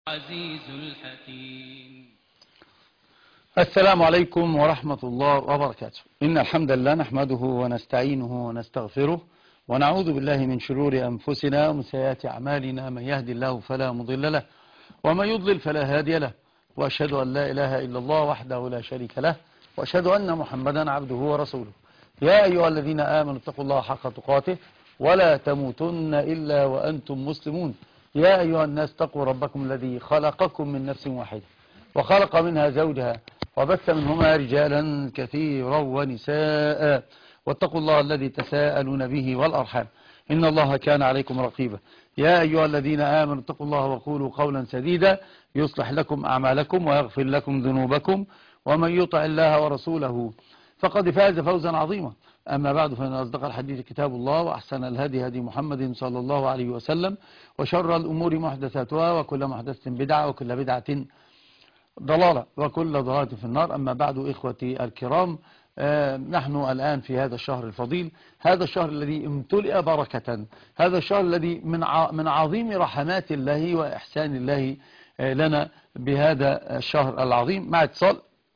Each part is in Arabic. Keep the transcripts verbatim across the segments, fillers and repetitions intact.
عزيز الحكيم. السلام عليكم ورحمة الله وبركاته. إن الحمد لله نحمده ونستعينه ونستغفره ونعوذ بالله من شرور أنفسنا ومن سيئات أعمالنا، من يهدي الله فلا مضل له ومن يضلل فلا هادي له، وأشهد أن لا إله إلا الله وحده لا شريك له، وأشهد أن محمدا عبده ورسوله. يا أيها الذين آمنوا اتقوا الله حق تقاته ولا تموتن إلا وأنتم مسلمون. يا أيها الناس اتقوا ربكم الذي خلقكم من نفس واحدة وخلق منها زوجها وبث منهما رجالا كثيرا ونساء، واتقوا الله الذي تساءلون به والأرحام إن الله كان عليكم رقيبا. يا أيها الذين آمنوا اتقوا الله وقولوا قولا سديدا يصلح لكم أعمالكم ويغفر لكم ذنوبكم، ومن يطع الله ورسوله فقد فاز فوزا عظيما. أما بعد، فإن أصدق الحديث كتاب الله، وأحسن الهدي هدي محمد صلى الله عليه وسلم، وشر الأمور محدثاتها، وكل محدثة بدعة، وكل بدعة ضلالة، وكل ضلالة في النار. أما بعد، إخوتي الكرام، آه نحن الآن في هذا الشهر الفضيل، هذا الشهر الذي امتلئ بركة، هذا الشهر الذي من من عظيم رحمات الله وإحسان الله آه لنا بهذا الشهر العظيم. مع اتصال.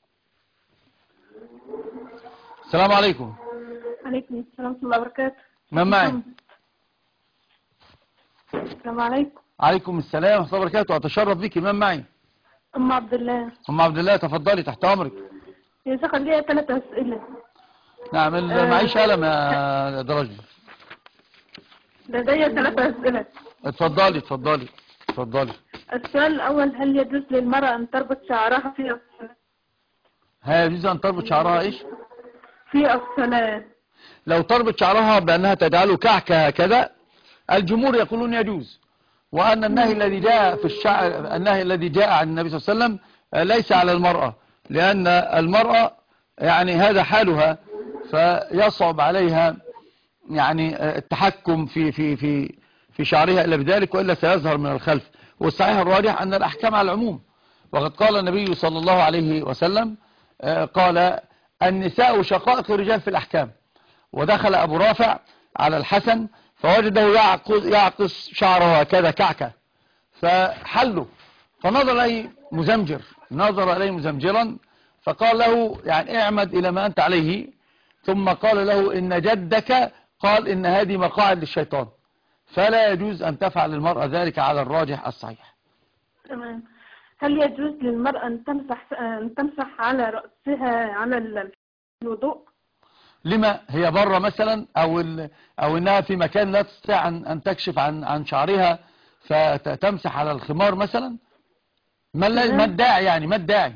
السلام عليكم. عليكم السلام ورحمة الله وبركاته. من معي؟ السلام عليكم. عليكم السلام ورحمة الله وبركاته. أتشرف بك. من معي؟ أم عبد الله. أم عبد الله، تفضلي تحت أمرك. يا شيخ ليا ثلاث أسئلة. نعم. أه معيش قلم يا درجي؟ لدي ثلاث أسئلة. اتفضلي اتفضلي اتفضلي. السؤال الأول: هل يجوز للمرأة أن تربط شعرها في الصلاة؟ هل يجوز أن تربط شعرها إيش؟ في الصلاة. لو تربط شعرها بأنها تجعله كعكة هكذا، الجمهور يقولون يجوز، وأن النهي الذي جاء في الشعر النهي الذي جاء عن النبي صلى الله عليه وسلم ليس على المرأة، لأن المرأة يعني هذا حالها، فيصعب عليها يعني التحكم في في في في شعرها إلا بذلك، وإلا سيظهر من الخلف. والصحيح الراجح أن الأحكام على العموم، وقد قال النبي صلى الله عليه وسلم قال: النساء شقائق الرجال في الأحكام. ودخل أبو رافع على الحسن فوجده يعقص شعره هكذا كعكة، فحله، فنظر إليه مزمجر نظر إليه مزمجرا فقال له: يعني اعمد إلى ما أنت عليه. ثم قال له: إن جدك قال إن هذه مقاعد للشيطان، فلا يجوز أن تفعل المرأة ذلك على الراجح الصحيح. تمام. هل يجوز للمرأة أن تمسح أن تمسح على رأسها على الوضوء؟ لما هي بره مثلا، أو أو إنها في مكان لا تستطيع أن تكشف عن عن شعرها فتمسح على الخمار مثلا؟ ما ما الداعي يعني ما الداعي؟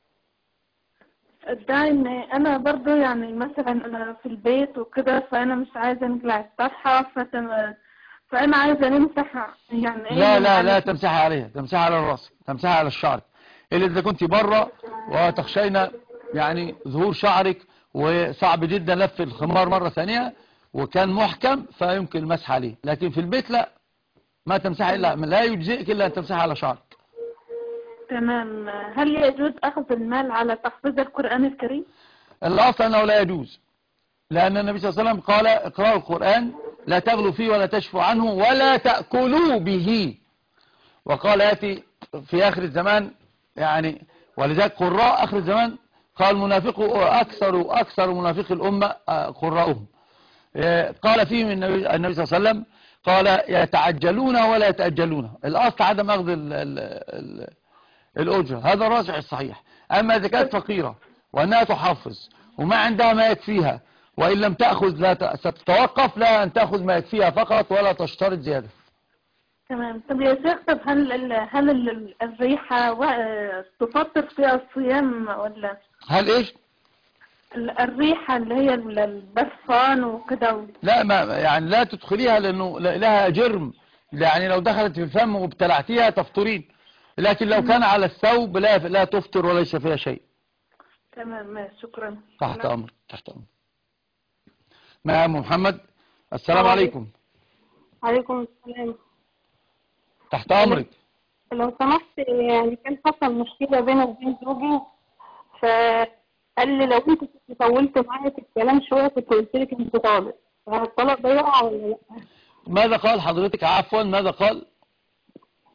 الداعي ان انا برضو يعني مثلا انا في البيت وكده، فانا مش عايزه نقلع الطرحه، فتم... فانا عايزه نمسح يعني. لا لا لا تمسحي عليها، تمسحي على الراس، تمسحي على الشعر. إلا إذا كنت بره وتخشين يعني ظهور شعرك، وصعب جدا لف الخمار مرة ثانية وكان محكم، فيمكن المسح عليه. لكن في البيت لا، ما تمسحي إلا، لا يجزئك إلا أن تمسحي على شعرك. تمام. هل يجوز أخذ المال على تحفيظ القرآن الكريم؟ الأصل أنه لا يجوز، لأن النبي صلى الله عليه وسلم قال: اقرأوا القرآن لا تغلوا فيه ولا تشفوا عنه ولا تأكلوا به. وقال: يأتي في آخر الزمان، يعني ولذلك قراء آخر الزمان قال: منافق أكثر أكثر منافق الأمة قراءهم. قال فيهم النبي, النبي صلى الله عليه وسلم قال: يتعجلون ولا يتأجلون. الأصل عدم أخذ ال ال ال الأجرة، هذا الراجح الصحيح. أما إذا كانت فقيرة وأنها تحافظ وما عندها ما يكفيها، وإن لم تأخذ لا ستتوقف، لا أن تأخذ ما يكفيها فقط ولا تشترط زيادة. تمام. طب يا شيخ، طب هل هل الريحة تفطر فيها الصيام ولا؟ هل إيش؟ الريحة اللي هي البرفان وكده. لا، ما يعني لا تدخليها، لأنه لها جرم، يعني لو دخلت في الفم وابتلعتيها تفطرين، لكن لو كان على الثوب لا لا تفطر وليس فيها شيء. تمام. شكرا. تحت أمر تحت أمر. مع أم محمد. السلام عليكم. عليكم السلام. تحت أمرك. لو سمحت، يعني كان حصل مشكلة بيني وبين زوجي، فقال لي لو انت كنت طولت معايا في الكلام شوية كنت قلت لك انت طالق، فالطلاق ده يقع ولا لا؟ ماذا قال حضرتك؟ عفوا، ماذا قال؟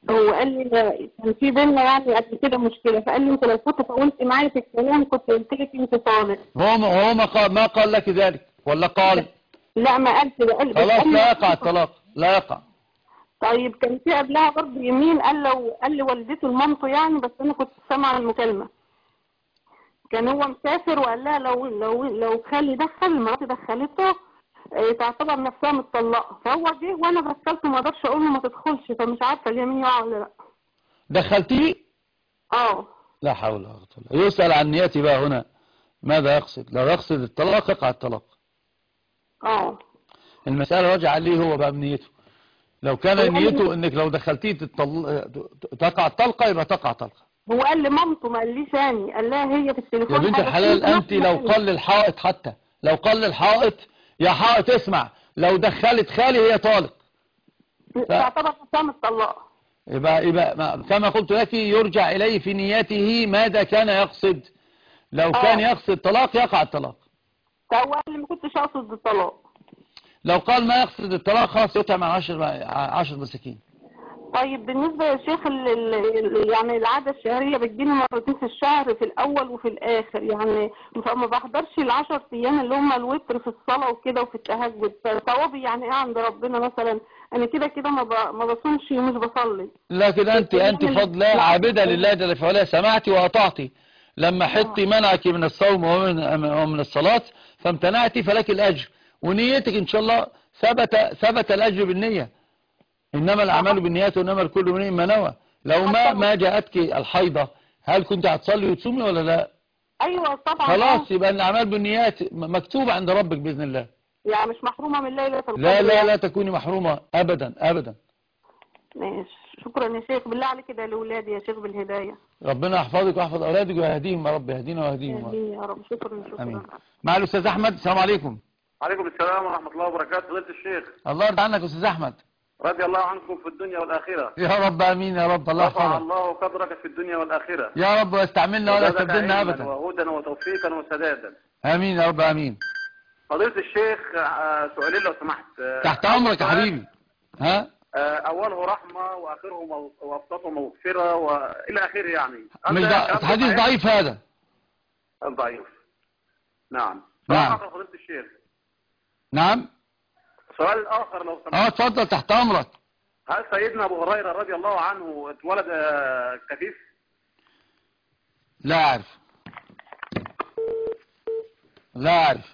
هو قال لي لا، كان في بينا يعني قبل كده مشكله، فقال لي انت لو كنت طولت معايا في الكلام كنت قلت لك انت طالق. هو ما هو ما قال, ما قال لك ذلك ولا قال؟ لا ما قال كده، قال بس خلاص قال لي لا يقع الطلاق، لا يقع. طيب كان في قبلها برضه يمين، قال لو قال لي والدته لمامته يعني، بس انا كنت سامعه المكالمه. كان هو مسافر وقال لها لو لو لو خالي دخل مراتي دخلته اه تعتبر نفسها متطلقه، فهو جه وانا دخلته ما اقدرش اقول له ما تدخلش، فمش عارفه اليمين يقع ولا لا. دخلتيه؟ اه لا حول ولا قوة الا بالله. يسأل عن نيتي بقى هنا ماذا يقصد؟ لو يقصد الطلاق يقع الطلاق. اه المسألة راجع عليه هو بقى بنيته. لو كان هو نيته انك لو دخلتيه تطل... تقع طلقة يبقى تقع طلقة. هو قال لمامته ما قاليش ثاني، قال لها هي في التليفون. يا بنت الحلال انت لو قل للحائط، حتى لو قل للحائط يا حائط اسمع، لو دخلت خالي هي طالق تعتبر نفسها متطلقه. يبقى يبقى كما قلت لك يرجع اليه في نيته ماذا كان يقصد. لو آه. كان يقصد طلاق يقع الطلاق. فهو قال لي ما كنتش اقصد الطلاق. لو قال ما يقصد الطلاق خلاص يطعم عشر عشر مساكين. طيب بالنسبة يا شيخ ال ال يعني العادة الشهرية بتجيني مرتين في الشهر، في الأول وفي الآخر يعني، فما بحضرش العشر أيام اللي هم الوتر في الصلاة وكده وفي التهجد، فثوابي يعني إيه عند ربنا مثلا؟ أنا كده كده ما ما بصومش ومش بصلي. لكن أنت أنت فضلا عابدة لله جل في علاه، سمعتي وأطعتي لما حطي منعك من الصوم ومن ومن الصلاة فامتنعتي فلك الأجر، ونيتك إن شاء الله ثبت ثبت الأجر بالنية. إنما الأعمال بالنيات وإنما الكل امرئ ما نوى. لو ما ما جاءتك الحيضة هل كنت هتصلي وتصومي ولا لا؟ أيوة طبعا. خلاص يبقى الأعمال بالنيات مكتوبة عند ربك بإذن الله. يعني مش محرومة من ليلة القدر؟ لا لا لا تكوني محرومة أبدا أبدا. ماشي، شكرا يا شيخ، بالله عليك ده لأولادي يا شيخ بالهداية. ربنا يحفظك ويحفظ أولادك ويهديهم يا رب، يهدينا ويهديهم يا رب. شكرا شكرا. أمين. مع الأستاذ أحمد. السلام عليكم. عليكم السلام ورحمة الله وبركاته. فضيلة الشيخ الله يرضى عنك يا أستاذ أحمد. رضي الله عنكم في الدنيا والآخرة. يا رب آمين يا رب. الله يحفظك. رفع الله قدرك في الدنيا والآخرة يا رب، ويستعملنا ولا يستبدلنا أبدا. وهدى وتوفيقا وسدادا. آمين يا رب آمين. فضيلة الشيخ سؤالين لو سمحت. تحت أمرك يا حبيبي. ها؟ أوله رحمة وآخره وأوسطه مغفرة وإلى آخره يعني. مش ده حديث ضعيف هذا. ضعيف. نعم. نعم. فضيلة الشيخ. نعم. سؤال آخر لو سمحت. اه اتفضل تحت أمرك. هل سيدنا أبو هريرة رضي الله عنه اتولد كفيف؟ لا أعرف. لا أعرف.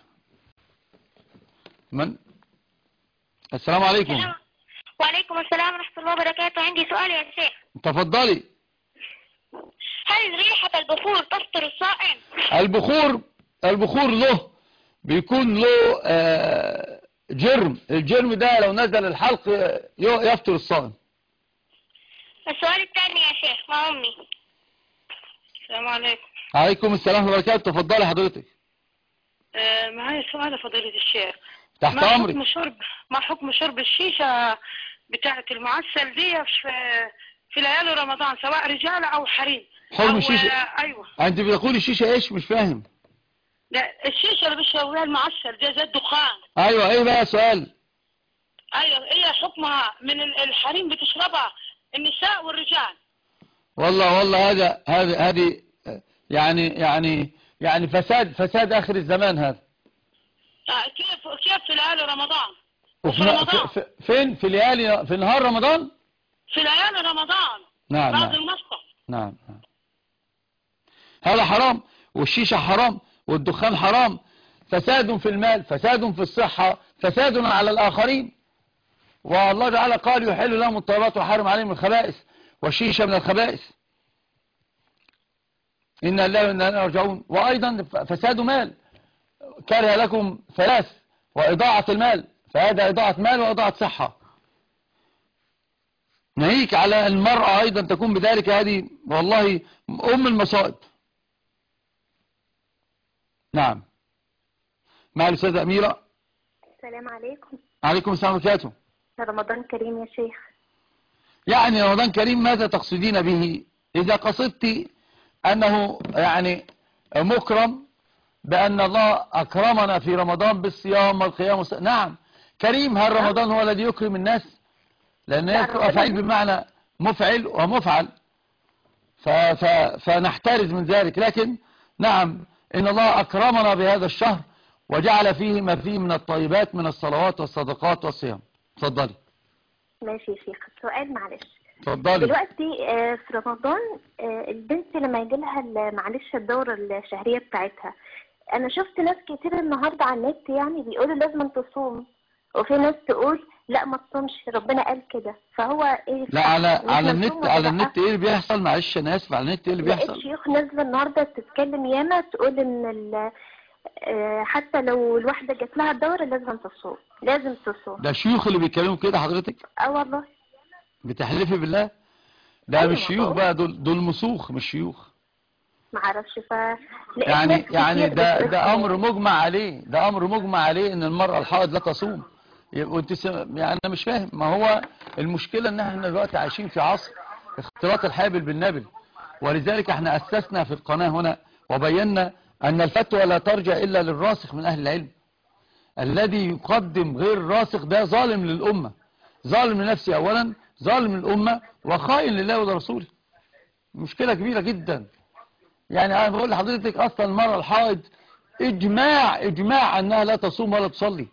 من؟ السلام عليكم. السلام. وعليكم السلام ورحمة الله وبركاته. عندي سؤال يا شيخ. تفضلي. هل ريحة البخور تفطر الصائم؟ البخور البخور له بيكون له آه جرم، الجرم ده لو نزل الحلق يفطر الصائم. السؤال الثاني يا شيخ مع أمي. السلام عليكم. عليكم السلام ورحمة الله وبركاته. تفضلي حضرتك. آه معايا سؤال فضيلة الشيخ. تحت ما أمرك. حكم شرب ما حكم شرب الشيشة بتاعة المعسل دي في في ليالي رمضان سواء رجال أو حريم؟ حرم الشيشة. آه أيوة. أنت بتقولي الشيشة إيش؟ مش فاهم. لا الشيشة اللي بيشربوها المعسل دي زي الدخان. أيوة إيه بقى سؤال؟ أيوة إيه حكمها من الحريم بتشربها النساء والرجال؟ والله والله هذا هذا هذه يعني يعني يعني فساد فساد آخر الزمان هذا. آه كيف كيف في ليالي رمضان؟ وفي رمضان. في فين في ليالي في نهار رمضان؟ في ليالي رمضان. نعم بعد نعم. المسقط. نعم نعم. هذا حرام، والشيشة حرام، والدخان حرام. فساد في المال، فساد في الصحة، فساد على الآخرين. والله تعالى قال يحل لهم الطيبات وحرم عليهم الخبائث، والشيشة من الخبائث. إن الله وإنا إليه راجعون. وأيضا فساد مال، كره لكم ثلاث، وإضاعة المال، فهذا إضاعة مال وإضاعة صحة. ناهيك على المرأة أيضا تكون بذلك، هذه والله أم المصائب. نعم. مع الأستاذة أميرة. السلام عليكم. عليكم السلام وبركاته. رمضان كريم يا شيخ. يعني رمضان كريم ماذا تقصدين به؟ إذا قصدت أنه يعني مكرم بأن الله أكرمنا في رمضان بالصيام والقيام والصلاة. نعم كريم. هل رمضان هو الذي يكرم الناس؟ لأن هي أفعيل بمعنى مفعل ومفعل، ف ف فنحترز من ذلك. لكن نعم، إن الله أكرمنا بهذا الشهر وجعل فيه ما فيه من الطيبات من الصلوات والصدقات والصيام. اتفضلي. ماشي يا شيخ. سؤال معلش. اتفضلي. دلوقتي آه، في رمضان آه، البنت لما يجي لها معلش الدورة الشهرية بتاعتها، أنا شفت ناس كتير النهاردة على النت يعني بيقولوا لازم تصوم، وفي ناس تقول لا ما تصومش ربنا قال كده، فهو ايه؟ لا على على النت على النت ايه اللي بيحصل؟ معلش انا اسف، على النت ايه اللي بيحصل؟ لقيت شيوخ نازله النهارده تتكلم ياما تقول ان حتى لو الواحده جات لها الدوره لازم تصوم، لازم تصوم. ده شيوخ اللي بيتكلموا كده حضرتك؟ اه والله. بتحلفي بالله؟ ده أيوة مش شيوخ بقى، دول دول مسوخ مش شيوخ. ما اعرفش. ف يعني يعني ده ده امر مجمع عليه، ده امر مجمع عليه ان المرأة الحائض لا تصوم. وانت سم... يعني انا مش فاهم. ما هو المشكلة ان احنا دلوقتي عايشين في عصر اختلاط الحابل بالنابل، ولذلك احنا اسسنا في القناة هنا وبينا ان الفتوى لا ترجع الا للراسخ من اهل العلم. الذي يقدم غير الراسخ ده ظالم للامة، ظالم لنفسه اولا، ظالم للامة، وخائن لله ولرسوله. مشكلة كبيرة جدا. يعني انا بقول لحضرتك اصلا المرأة الحائض اجماع اجماع انها لا تصوم ولا تصلي.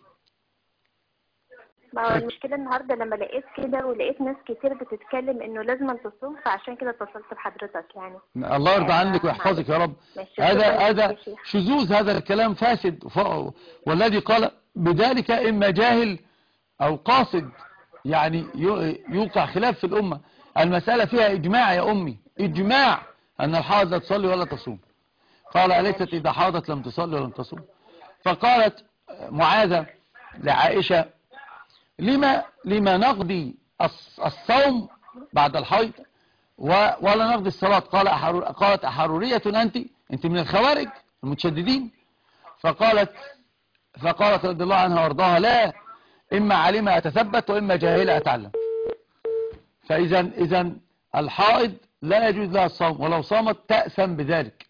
ما هو المشكلة النهاردة لما لقيت كده ولقيت ناس كتير بتتكلم انه لازم تصوم، فعشان كده اتصلت بحضرتك يعني. الله يرضى عنك ويحفظك يا رب. هذا هذا شذوذ، هذا الكلام فاسد، والذي قال بذلك اما جاهل او قاصد، يعني يوقع خلاف في الامة. المسألة فيها اجماع يا امي، اجماع ان الحائض لا تصلي ولا تصوم. قال أليست إذا حاضت لم تصلي ولم تصوم؟ فقالت معاذة لعائشة لما لما نقضي الصوم بعد الحيض ولا نقضي الصلاة؟ قال أحرور قالت أحرورية أنت أنت من الخوارج المتشددين؟ فقالت فقالت رضي الله عنها وارضاها لا، إما علم أتثبت وإما جاهل أتعلم. فإذا إذا الحائض لا يجوز لها الصوم، ولو صامت تأثم بذلك،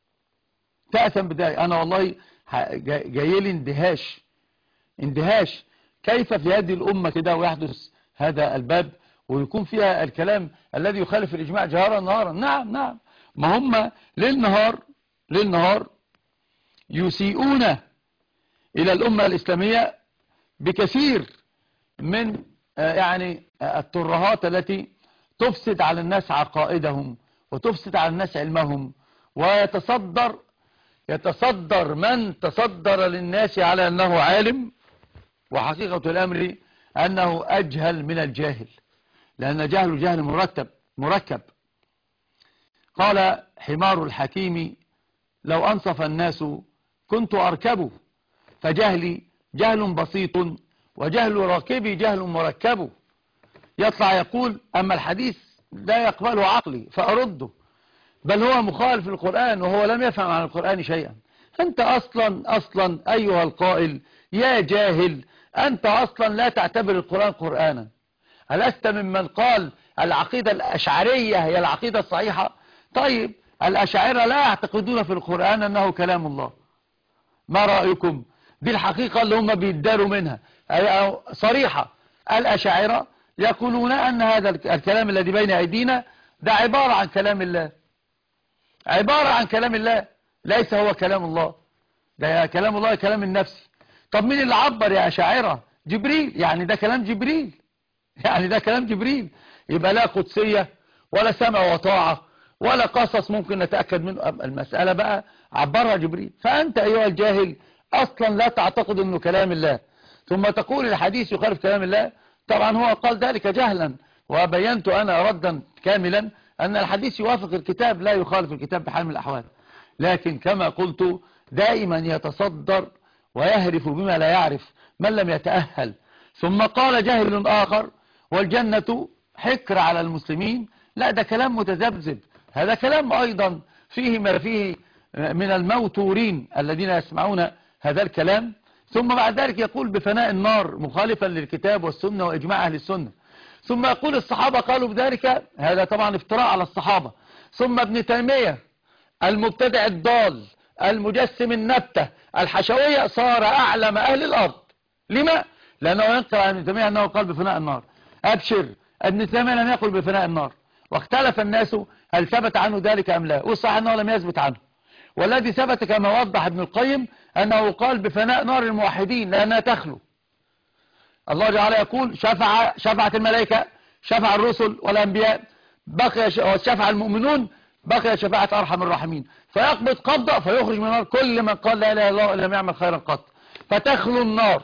تأثم بذلك. أنا والله جاي لي اندهاش اندهاش كيف في هذه الأمة كده ويحدث هذا الباب ويكون فيها الكلام الذي يخالف الإجماع جهارا نهارا. نعم نعم، ما هم ليل نهار ليل نهار يسيئون إلى الأمة الإسلامية بكثير من يعني الترهات التي تفسد على الناس عقائدهم وتفسد على الناس علمهم، ويتصدر يتصدر من تصدر للناس على أنه عالم، وحقيقة الأمر أنه أجهل من الجاهل، لأن جهل جهل مرتب مركب. قال حمار الحكيم لو أنصف الناس كنت أركبه، فجهلي جهل بسيط وجهل راكبي جهل مركب. يطلع يقول أما الحديث لا يقبله عقلي فأرده، بل هو مخالف للقرآن وهو لم يفهم عن القرآن شيئا. أنت أصلا أصلا أيها القائل يا جاهل، أنت أصلا لا تعتبر القرآن قرآنا. ألست ممن قال العقيدة الأشعرية هي العقيدة الصحيحة؟ طيب الأشاعرة لا يعتقدون في القرآن أنه كلام الله. ما رأيكم؟ دي الحقيقة اللي هم بيداروا منها صريحة. الأشاعرة يقولون أن هذا الكلام الذي بين أيدينا ده عبارة عن كلام الله، عبارة عن كلام الله، ليس هو كلام الله، ده كلام الله كلام النفس. طب مين اللي عبر يا أشاعرة؟ جبريل، يعني ده كلام جبريل، يعني ده كلام جبريل. يبقى لا قدسية ولا سمع وطاعة ولا قصص ممكن نتأكد منه. المسألة بقى عبرها جبريل. فأنت أيها الجاهل أصلا لا تعتقد أنه كلام الله، ثم تقول الحديث يخالف كلام الله. طبعا هو قال ذلك جهلا، وبينت أنا ردا كاملا أن الحديث يوافق الكتاب لا يخالف الكتاب بحال من الأحوال. لكن كما قلت دائما يتصدر ويهرف بما لا يعرف من لم يتأهل. ثم قال جاهل آخر والجنة حكر على المسلمين. لا، ده كلام متذبذب، هذا كلام أيضا فيه ما فيه من الموتورين الذين يسمعون هذا الكلام. ثم بعد ذلك يقول بفناء النار مخالفا للكتاب والسنة وإجماع أهل السنة. ثم يقول الصحابة قالوا بذلك، هذا طبعا افتراء على الصحابة. ثم ابن تيمية المبتدع الضال المجسم النبتة الحشوية صار أعلم أهل الأرض. لما؟ لأنه ينقل عن ابن تيمية أنه قال بفناء النار. أبشر ابن تيمية لم يقل بفناء النار، واختلف الناس هل ثبت عنه ذلك أم لا، والصحيح أنه لم يثبت عنه. والذي ثبت كما وضح ابن القيم أنه قال بفناء نار الموحدين لأنها تخلو. الله تعالى يقول شفع شفعت الملائكة، شفع الرسل والأنبياء، بقي شفع المؤمنون، بقي شفاعة أرحم الراحمين، فيقبض قبضة فيخرج من النار كل من قال لا إله إلا الله لم يعمل خيرا قط، فتخلو النار.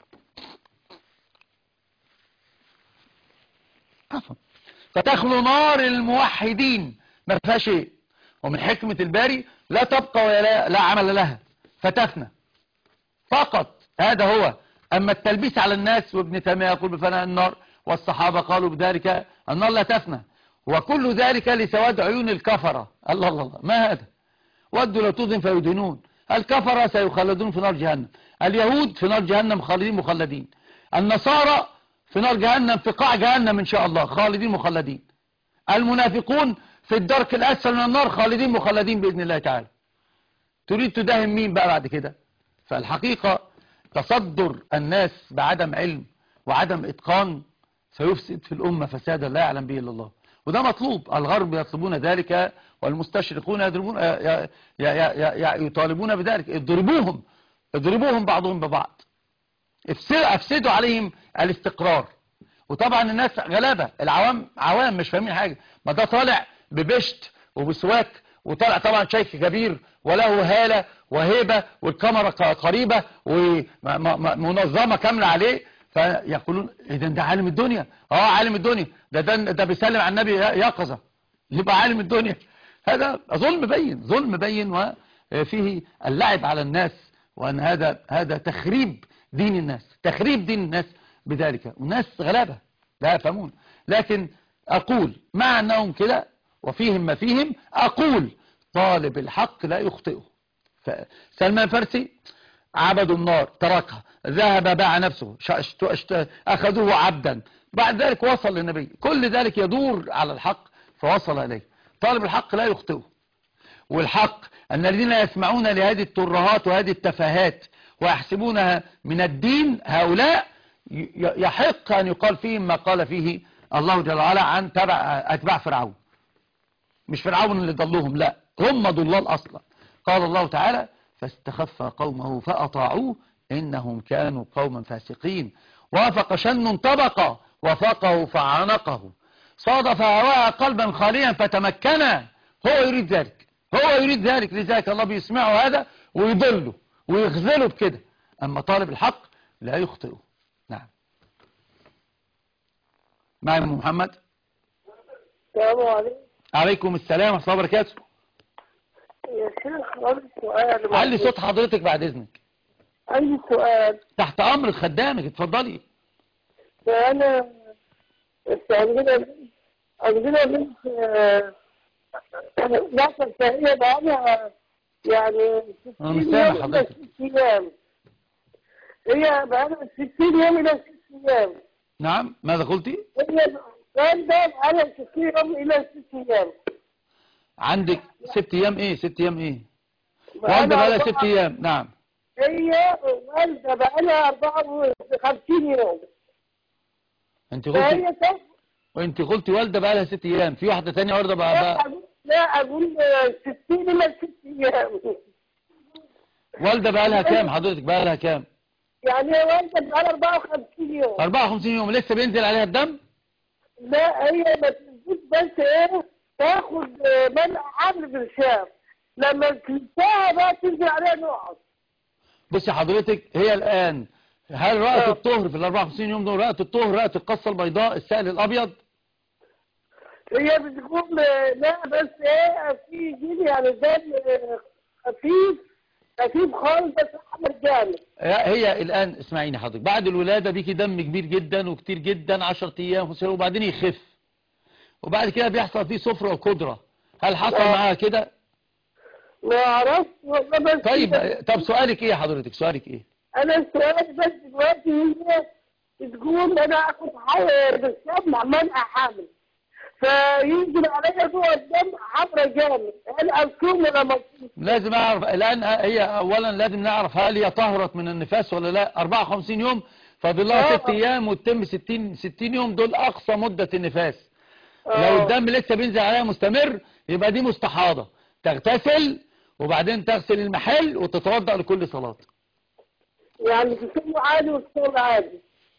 فتخلو نار الموحدين ما فيها شيء، ومن حكمة الباري لا تبقى ولا لا عمل لها فتفنى فقط، هذا هو. أما التلبيس على الناس، وابن تيمية يقول بفناء النار، والصحابة قالوا بذلك النار لا تفنى، وكل ذلك لسواد عيون الكفرة. الله الله الله، ما هذا؟ ودوا لو تظلم فيدينون. الكفرة سيخلدون في نار جهنم، اليهود في نار جهنم خالدين مخلدين، النصارى في نار جهنم في قاع جهنم إن شاء الله خالدين مخلدين، المنافقون في الدرك الأسفل من النار خالدين مخلدين بإذن الله تعالى. تريد تداهم مين بقى بعد كده؟ فالحقيقة تصدر الناس بعدم علم وعدم إتقان سيفسد في الأمة فسادا لا يعلم به إلا الله، وده مطلوب. الغرب يطلبون ذلك، والمستشرقون يضربون يطالبون بذلك. اضربوهم اضربوهم بعضهم ببعض، افسدوا عليهم الاستقرار. وطبعا الناس غلابة، العوام عوام مش فاهمين حاجة، ما ده طالع ببشت وبسواك، وطالع طبعا شيخ كبير وله هالة وهيبة والكاميرا قريبة ومنظمة كاملة عليه، فيقولون اذا ده عالم الدنيا. اه عالم الدنيا، ده ده, ده بيسلم على النبي يقظة، يبقى عالم الدنيا. هذا ظلم بين، ظلم بين، وفيه اللعب على الناس، وان هذا هذا تخريب دين الناس، تخريب دين الناس بذلك. والناس غلابة لا يفهمون. لكن أقول مع أنهم كده وفيهم ما فيهم، أقول طالب الحق لا يخطئه. سلمان الفارسي عبدوا النار تركها، ذهب باع نفسه، أخذوه عبدا، بعد ذلك وصل للنبي، كل ذلك يدور على الحق فوصل إليه. طالب الحق لا يخطئه. والحق أن الذين يسمعون لهذه الترهات وهذه التفاهات ويحسبونها من الدين، هؤلاء يحق أن يقال فيهم ما قال فيه الله جل وعلا عن تبع أتباع فرعون. مش فرعون اللي ضلهم، لا، هم ضلال أصلا. قال الله تعالى فاستخف قومه فأطاعوه إنهم كانوا قوما فاسقين، وافق شن طبقة وفاقه فعانقه، صادف هواء قلبا خاليا فتمكنا. هو يريد ذلك، هو يريد ذلك، لذلك الله بيسمعه هذا ويضله ويخذله بكده. أما طالب الحق لا يخطئه. نعم. معي أم محمد. السلام عليكم. عليكم السلام ورحمة الله وبركاته. يا شيخ عندي سؤال. علي صوت حضرتك بعد إذنك. عندي سؤال. تحت أمرك خدامك، اتفضلي. فأنا عندنا عندنا بنت ناقصة فهي بقالها يعني أنا مش سامع حضرتك. أيام. هي بقالها ستين يوم إلى ست أيام. نعم، ماذا قلتي؟ هي والدة بقالها ستين يوم إلى ست أيام. عندك ست أيام إيه؟ ست أيام إيه؟ والدة بقالها ست أيام. نعم. هي والدة بقالها أربعة وخمسين يوم. أنت قلتي وأنت قلتي والدة بقالها ست أيام، في واحدة ثانية والدة بقى, بقى لا أقول ستين إلى ست أيام. والدة بقالها كام حضرتك؟ بقالها كام؟ يعني والدة بقالها أربعة وخمسين يوم. أربعة وخمسين يوم لسه بينزل عليها الدم؟ لا، هي ما تنزلش، بس إيه تاخد منع حمل بالشام، لما تنساها بقى تنزل عليها نقط. بصي حضرتك، هي الآن هل رأت الطهر في ال أربعة وخمسين يوم دول؟ رأت الطهر، رأت القصة البيضاء، السائل الأبيض؟ هي بتقول لا، بس ايه في جيل يعني دم خفيف خفيف خالص بس احمر جامد. هي الآن اسمعيني حضرتك، بعد الولادة بيكي دم كبير جدا وكتير جدا عشرة أيام وبعدين يخف، وبعد كده بيحصل فيه صفرة وقدرة. هل حصل معاها كده؟ ما اعرفش والله. بس طيب طب سؤالك ايه حضرتك؟ سؤالك ايه؟ انا سؤالي بس دلوقتي هي تقول انا اخد حاجه بالشام منع حامل، فينزل عليا جوه الدم حمرا جامد، هل اصوم ولا ما اصومش؟ لازم اعرف الان، هي اولا لازم نعرف هل هي طهرت من النفاس ولا لا. أربعة وخمسين يوم فاضل لها آه. ست ايام وتتم ستين ستين يوم، دول اقصى مدة النفاس. آه. لو الدم لسه بينزل عليها مستمر يبقى دي مستحاضة، تغتسل وبعدين تغسل المحل وتتوضأ لكل صلاة. يعني تصوم عادي وتصوم عادي.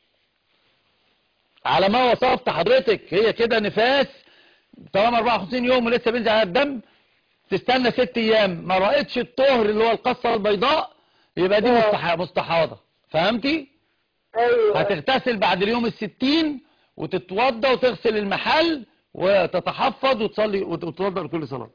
على ما وصفت حضرتك، هي كده نفاس طالما أربعة وخمسين يوم ولسه بينزل عليها الدم، تستنى ست ايام ما رأيتش الطهر اللي هو القصة البيضاء، يبقى دي مستح- مستحاضة. فهمتي؟ ايوه. هتغتسل بعد اليوم الستين وتتوضى وتغسل المحل وتتحفظ وتصلي وتتوضى لكل صلاة.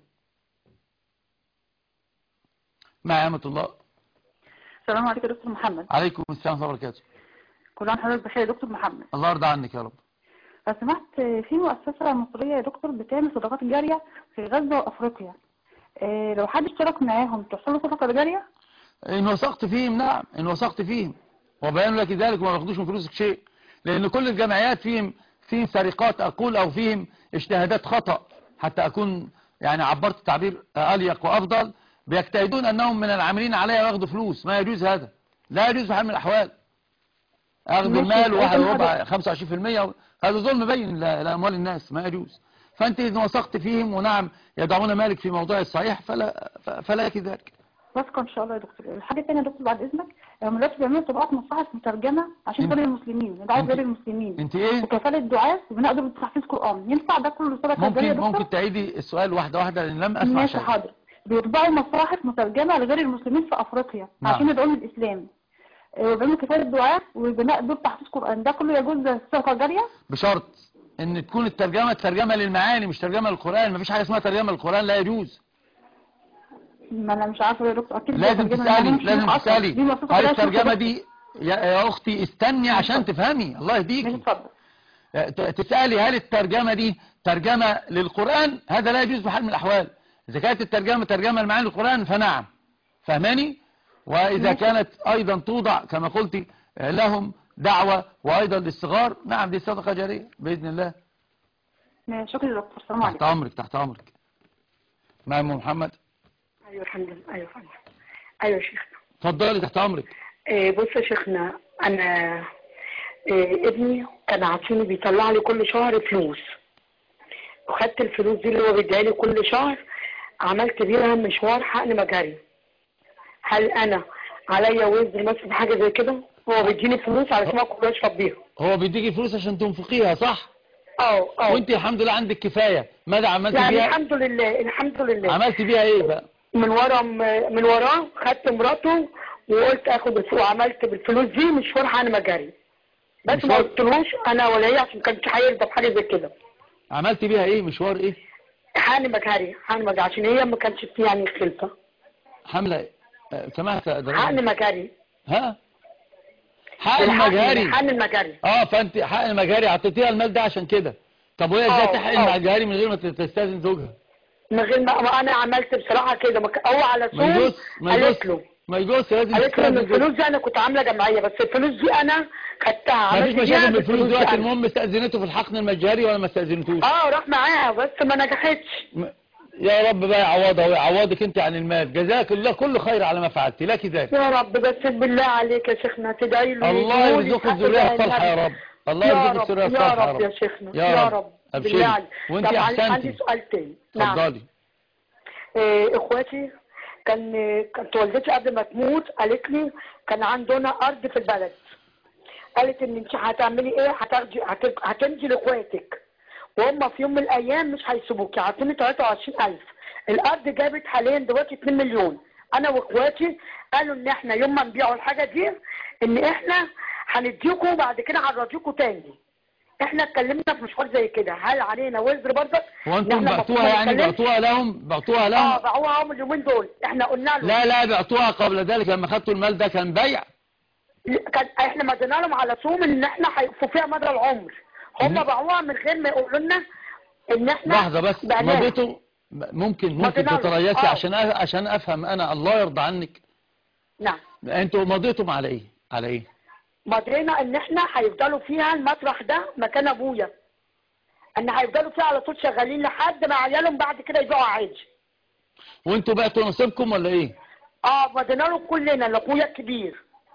مع أمة الله. السلام عليكم يا دكتور محمد. عليكم السلام ورحمة الله وبركاته. كل عام حضرتك بخير يا دكتور محمد. الله يرضى عنك يا رب. لو سمحت، في مؤسسة مصرية يا دكتور بتعمل صدقات جارية في غزة وأفريقيا. إيه لو حد اشترك معاهم تحصل له صدقة جارية؟ إن وثقت فيهم، نعم إن وثقت فيهم وبيان لك ذلك وما ياخدوش من فلوسك شيء، لأن كل الجمعيات فيهم فيهم سرقات أقول أو فيهم اجتهادات خطأ، حتى أكون يعني عبرت تعبير أليق وأفضل، بيجتهدون أنهم من العاملين عليها وياخدوا فلوس. ما يجوز هذا، لا يجوز بحال من الأحوال. أخذ المال وواحد ربع خمسة وعشرين في المية، هذا ظلم بين لأموال الناس، ما يجوز. فأنت إذا وثقت فيهم ونعم يدعون مالك في موضوع الصحيح فلا فلا كذلك. واثقة إن شاء الله يا دكتور. الحاجة الثانية يا دكتور بعد إذنك، هم دلوقتي بيعملوا طبقات مصاحف مترجمة عشان غير المسلمين، دعوة غير المسلمين. أنت إيه؟ وكفالة دعاء وبناء دور تحفيظ قرآن، ينفع ده كله صدقة جارية يا ممكن دكتور؟ ممكن تعيدي السؤال واحدة واحدة لأن لم أسمع ماشي شيء. حاضر. بيطبعوا مصاحف مترجمة لغير المسلمين في أفريقيا نعم. عشان يدعوا للإسلام، وبيعملوا كفاية دعاء وبناء دور تحفيظ قرآن، ده كله يجوز صدقة جارية؟ بشرط ان تكون الترجمة ترجمة للمعاني مش ترجمة للقرآن. مفيش حاجة اسمها ترجمة للقرآن، لا يجوز. ما انا مش عارفه يا دكتور. اكيد لازم تسألي لازم تسألي هل الترجمة دي دي يا, يا اختي استني عشان تفهمي، الله يهديكي. اتفضل. تسألي هل الترجمة دي ترجمة للقرآن، هذا لا يجوز بحال من الأحوال. إذا كانت الترجمة ترجمة لمعاني القرآن فنعم، فهماني؟ وإذا كانت أيضا توضع كما قلت لهم دعوة وأيضا للصغار، نعم دي صدقة جارية بإذن الله. شكرا يا دكتور. السلام عليكم. تحت أمرك تحت أمرك. مع أم محمد. أيوة الحمد لله. أيوة الحمد لله. أيوة يا شيخنا. اتفضلي تحت أمرك. إيه بص يا شيخنا، أنا إيه ابني كان عاطيني بيطلع لي كل شهر فلوس، وخدت الفلوس دي اللي هو بيديها لي كل شهر عملت بيها مشوار حقن مجاري. هل أنا عليا وزر مثلا في حاجة زي كده؟ هو بيديني فلوس علشان اكل واشرب بيها. هو بيديكي فلوس عشان تنفقيها صح؟ اه اه. وانت الحمد لله عندك كفاية. ماذا عملت يعني بيها؟ الحمد لله الحمد لله. عملت بيها ايه بقى؟ من ورا من وراه خدت مراته وقلت اخد الفلوس، وعملت بالفلوس دي مشوار حقن مجاري، بس ما قلتلوش انا ولا هي عشان ما كانش هيرضى بحاجه زي كده. عملت بيها ايه؟ مشوار ايه؟ حقن مجاري. حقن مجاري عشان هي ما كانش فيه يعني خلفه. حمله آه سمعت حقن مجاري. ها؟ حقن مجاري. حقن المجاري. اه فانت حقن المجاري اعطيتيها المال ده عشان كده. طب وهي ازاي تحقن مجاري من غير ما تستاذن زوجها؟ من غير ما انا عملت بصراحه كده. هو على طول قالت له ما يجوز لازم قالت له الفلوس دي انا كنت عامله جمعيه، بس الفلوس دي انا خدتها. مفيش مشاكل بالفلوس دلوقتي. المهم استاذنته في الحقن المجاري ولا ما استاذنتوش؟ اه راح معاها بس ما نجحتش. م... يا رب بقى يعوضها ويعوضك انت عن المال. جزاك الله كل خير على ما فعلت لك ذلك. يا رب بس بالله عليك يا شيخنا تدعي له الله يرزقك الذريه الصالحه يا رب. الله يرزقك الذريه الصالحه يا رب يا شيخنا يا, يا رب بالله عليك. وانت احسنتي. عندي سؤال تاني. اتفضلي. إيه اخواتي كان كانت والدتي قبل ما تموت قالت لي كان عندنا ارض في البلد، قالت ان انت هتعملي ايه؟ هتاخدي هتنجي لاخواتك وهم في يوم من الايام مش هيسيبوكي. عطوني ثلاثة وعشرين ألف. الارض جابت حاليا دلوقتي اتنين مليون. انا واخواتي قالوا ان احنا يوم ما نبيعوا الحاجه دي ان احنا هنديكوا وبعد كده هنرضيكوا تاني. احنا اتكلمنا في مشوار زي كده، هل علينا وزر برضك؟ هو انتم بعتوها يعني بعتوها لهم بعتوها لهم اه باعوها هم اليومين دول. احنا قلنا لهم لا لا بعتوها قبل ذلك لما خدتوا المال ده كان بيع. كان احنا مدينا لهم على طول ان احنا هيقفوا فيها مدى العمر. هم باعوها من غير ما يقولوا لنا ان احنا لحظه بس مضيتوا. ممكن ممكن تتريثي عشان عشان افهم انا الله يرضى عنك. نعم. انتوا مضيتوا على ايه؟ على ايه؟ مضينا ان احنا هيفضلوا فيها المطرح ده مكان ابويا، ان هيفضلوا فيها على طول شغالين لحد ما عيالهم بعد كده يبيعوا عادي. وانتوا بعتوا نصيبكم ولا ايه؟ اه مضينا له كلنا لاخويا الكبير.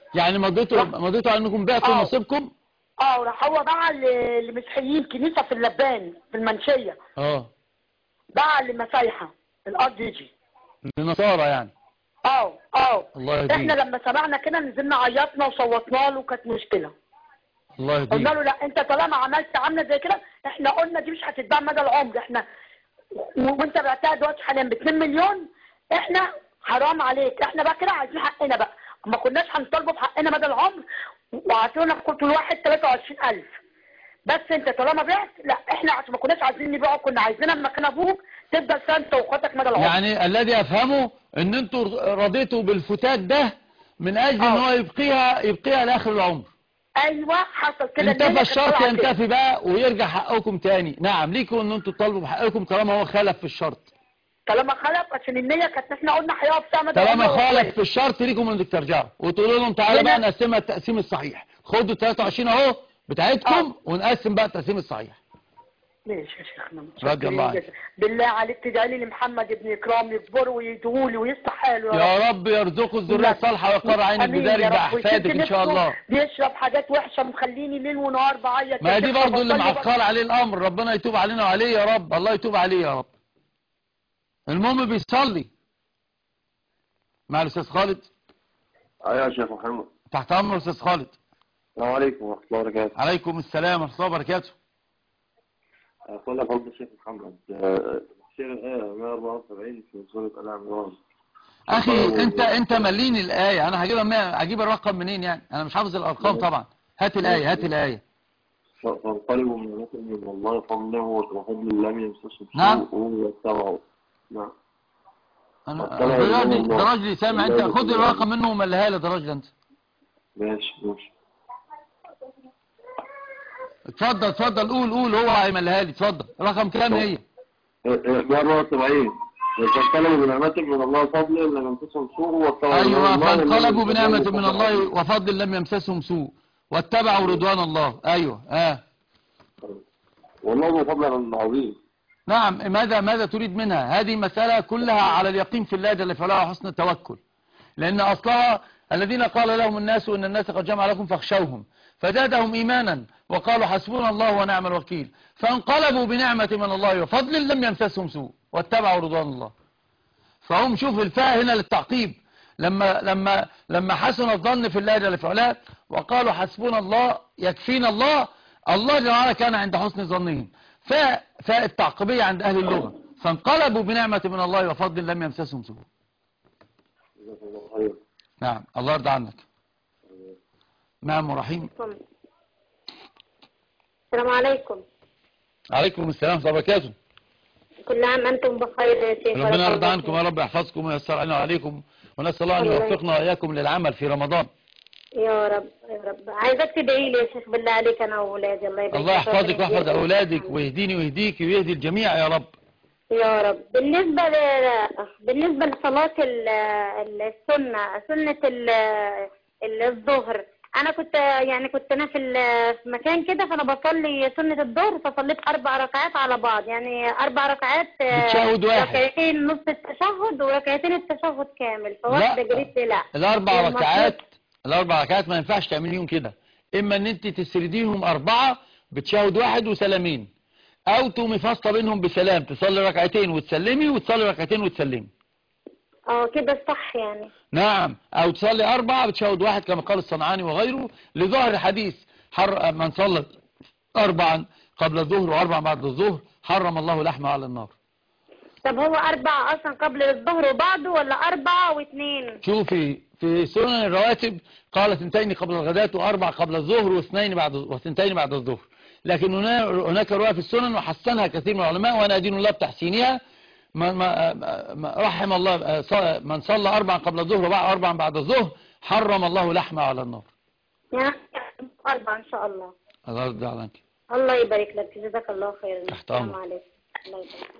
يعني مضيتوا مضيتوا انكم بعتوا نصيبكم؟ اه راح هو باع لمسيحيين كنيسه في اللبان في المنشيه. اه باع لمسايحه الارض دي لنصارى يعني. اه اه الله يهديك. احنا لما سمعنا كده نزلنا عيطنا وصوتنا له، كانت مشكله. الله يهديك. قلنا له لا انت طالما عملت عامله زي كده احنا قلنا دي مش هتتباع مدى العمر، احنا وانت بعتها دلوقتي حاليا ب اتنين مليون، احنا حرام عليك، احنا بقى كده عايزين حقنا بقى، ما كناش هنطالبه بحقنا مدى العمر، وعطونا كل واحد تلاتة وعشرين ألف. بس انت طالما بعت لا احنا عشان ما كناش عايزين نبيعه، كنا عايزينها مكان ابوك تفضل سنه انت واخواتك مدى العمر. يعني الذي افهمه ان انتوا رضيتوا بالفتات ده من اجل ان هو يبقيها يبقيها لاخر العمر. ايوه حصل كده. انتفى الشرط ينتفي بقى ويرجع حقكم تاني. نعم ليكم ان انتوا تطالبوا بحقكم طالما هو خالف في الشرط. طالما خالف عشان النية كانت احنا قلنا هيقف سنه مدى طالما خالف في الشرط ليكم انك ترجعوا وتقولوا لهم تعالى بقى نقسمها التقسيم الصحيح، خدوا تلاتة وعشرين اهو بتاعتكم أوه. ونقسم بقى التقسيم الصحيح. ماشي يا شيخنا رضي الله عنك. بالله عليك تدعي لي لمحمد ابن اكرام يكبر ويدعوا لي ويصلح حاله يا رب. يا رب يرزقه الذريه الصالحه ويقر عينك بذلك باحفادك ان شاء الله. بيشرب حاجات وحشه مخليني ليل ونهار بعيط. ما دي برضه اللي معطل عليه الامر، ربنا يتوب علينا وعليه يا رب، الله يتوب عليه يا رب. المهم بيصلي. مع الاستاذ خالد. ايوه يا شيخ محمد. تحت امر استاذ خالد. السلام عليكم ورحمه الله وبركاته. عليكم السلام ورحمه الله وبركاته. أقول لك فضل الشيخ محمد تفسير الآية مية وأربعة وسبعين في سورة آل عمران. أخي أنت أنت مليني الآية، أنا هجيبها هجيب الرقم منين يعني؟ أنا مش حافظ الأرقام طبعا. هات الآية هات الآية. فانقلبوا من نعمة من الله فضله وفضل لم يمسسهم نعم. واتبعوا. نعم. أنا دراجلي دراجلي سامع أنت، خد الرقم منه ومليها لي دراجلي أنت. ماشي ماشي. اتفضل اتفضل قول قول هو هيمليها لي. اتفضل رقم كام هي؟ مية وأربعة وسبعين. فانقلبوا بنعمة من الله فضل لم يمسسهم سوء واتبعوا. ايوه فانقلبوا بنعمة من الله وفضل لم يمسسهم سوء واتبعوا رضوان الله. ايوه اه والله فضل عظيم. نعم. ماذا ماذا تريد منها؟ هذه مسألة كلها على اليقين في الله جل وعلا وحسن التوكل، لان اصلها الذين قال لهم الناس ان الناس قد جمع لكم فاخشوهم فزادهم ايمانا وقالوا حسبنا الله ونعم الوكيل فانقلبوا بنعمة من الله وفضل لم يمسسهم سوء واتبعوا رضوان الله. فهم شوف الفاء هنا للتعقيب، لما لما لما حسن الظن في الله جل وعلا وقالوا حسبنا الله يكفينا الله، الله جل وعلا كان عند حسن ظنهم. فاء فاء التعقيبية عند اهل اللغة، فانقلبوا بنعمة من الله وفضل لم يمسسهم سوء. نعم الله يرضى عنك. نعم ورحيم. السلام عليكم. عليكم السلام ورحمة الله وبركاته. كل عام أنتم بخير يا شيخ. ربنا يرضى عنكم يا رب، يحفظكم وييسر علينا وعليكم، ونسأل الله أن يوفقنا وإياكم للعمل في رمضان. يا رب يا رب. عايزك تدعي لي يا شيخ بالله عليك أنا وأولادي. الله يبارك. الله يحفظك ويحفظ أولادك ويهديني ويهديك ويهدي الجميع يا رب. يا رب. بالنسبة ل... بالنسبة لصلاة السنة سنة الظهر، أنا كنت يعني كنت أنا في مكان كده فأنا بصلي سنة الظهر فصليت أربع ركعات على بعض، يعني أربع ركعات بتشهد واحد، ركعتين نص التشهد وركعتين التشهد كامل. فواحدة جريت لا الأربع ركعات الأربع ركعات ما ينفعش تعمليهم كده، إما إن أنت تسرديهم أربعة بتشهد واحد وسلامين، أو تقومي فاصلة بينهم بسلام تصلي ركعتين وتسلمي وتصلي ركعتين وتسلمي. اه كده صح يعني. نعم. او تصلي اربعة بتشهد واحد كما قال الصنعاني وغيره لظهر حديث حر من صلى اربعا قبل الظهر واربعا بعد الظهر حرم الله لحمه على النار. طب هو اربعة اصلا قبل الظهر وبعده ولا اربعة واثنين؟ شوفي في سنن الرواتب قال اثنتين قبل الغداة واربع قبل الظهر واثنين بعد واثنتين بعد الظهر، لكن هناك رواية في السنن وحسنها كثير من العلماء وانا ادين الله بتحسينها. ما ما رحم الله من صلى أربعا قبل الظهر وأربعا بعد الظهر حرم الله لحمه على النار. يعني أربعة إن شاء الله. الله يرضى عنك. الله يبارك لك، جزاك الله خيرا. السلام عليكم. الله يبارك.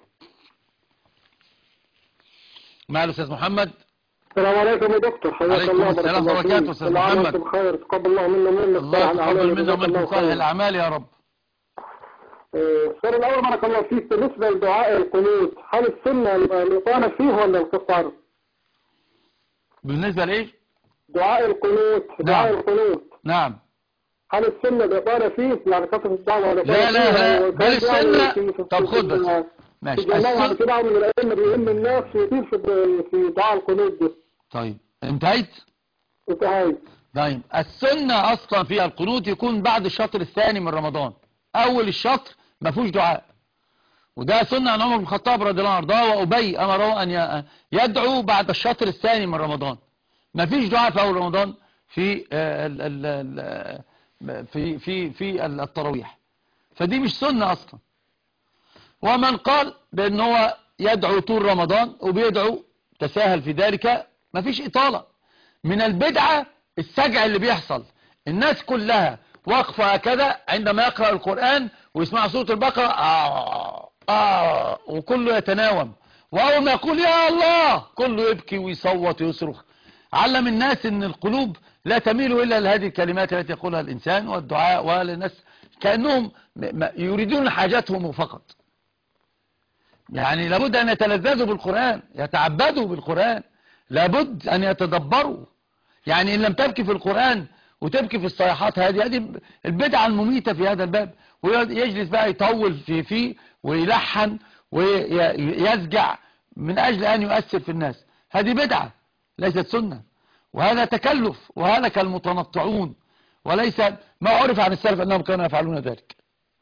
مع الأستاذ محمد. السلام عليكم يا دكتور، حياك الله. عليكم السلام ورحمة الله وبركاته. أستاذ محمد بخير، تقبل الله منا منك. الله يتقبل منا ومنكم صالح الأعمال يا رب. السؤال الأول بارك الله فيك، بالنسبة لدعاء القنوت هل السنة الإطالة فيه ولا القصار؟ بالنسبة لإيه؟ دعاء القنوت دعاء نعم. القنوت نعم. هل السنة الإطالة فيه يعني كثرة الدعوة ولا لا لا لا بل السنة. طب خد بس ماشي. السنة كده من الأئمة بيهم الناس يطير في في دعاء القنوت ده. طيب انتهيت؟ انتهيت. طيب السنة أصلا في القنوت يكون بعد الشطر الثاني من رمضان. أول الشطر ما فيهوش دعاء، وده سنة عن عمر بن الخطاب رضي الله عنه وارضاه، وأبي أمره أن يدعو بعد الشطر الثاني من رمضان. ما فيش دعاء في أول رمضان في ال ال ال في في في التراويح، فدي مش سنة أصلا. ومن قال بأن هو يدعو طول رمضان وبيدعو تساهل في ذلك، ما فيش إطالة. من البدعة السجع اللي بيحصل، الناس كلها واقفة هكذا عندما يقرأ القرآن ويسمع صوت البقرة آه آه وكله يتناوم، وأول ما يقول يا الله كله يبكي ويصوت ويصرخ. علم الناس ان القلوب لا تميل إلا لهذه الكلمات التي يقولها الإنسان والدعاء، والناس كأنهم يريدون حاجاتهم فقط. يعني لابد أن يتلذذوا بالقرآن، يتعبدوا بالقرآن، لابد أن يتدبروا. يعني إن لم تبكي في القرآن وتبكي في الصيحات، هذه هذه البدعة المميتة في هذا الباب، ويجلس بقى يطول في فيه ويلحن ويزجع من أجل أن يؤثر في الناس. هذه بدعة ليست سنة، وهذا تكلف، وهذا كالمتنطعون، وليس ما عرف عن السلف أنهم كانوا يفعلون ذلك.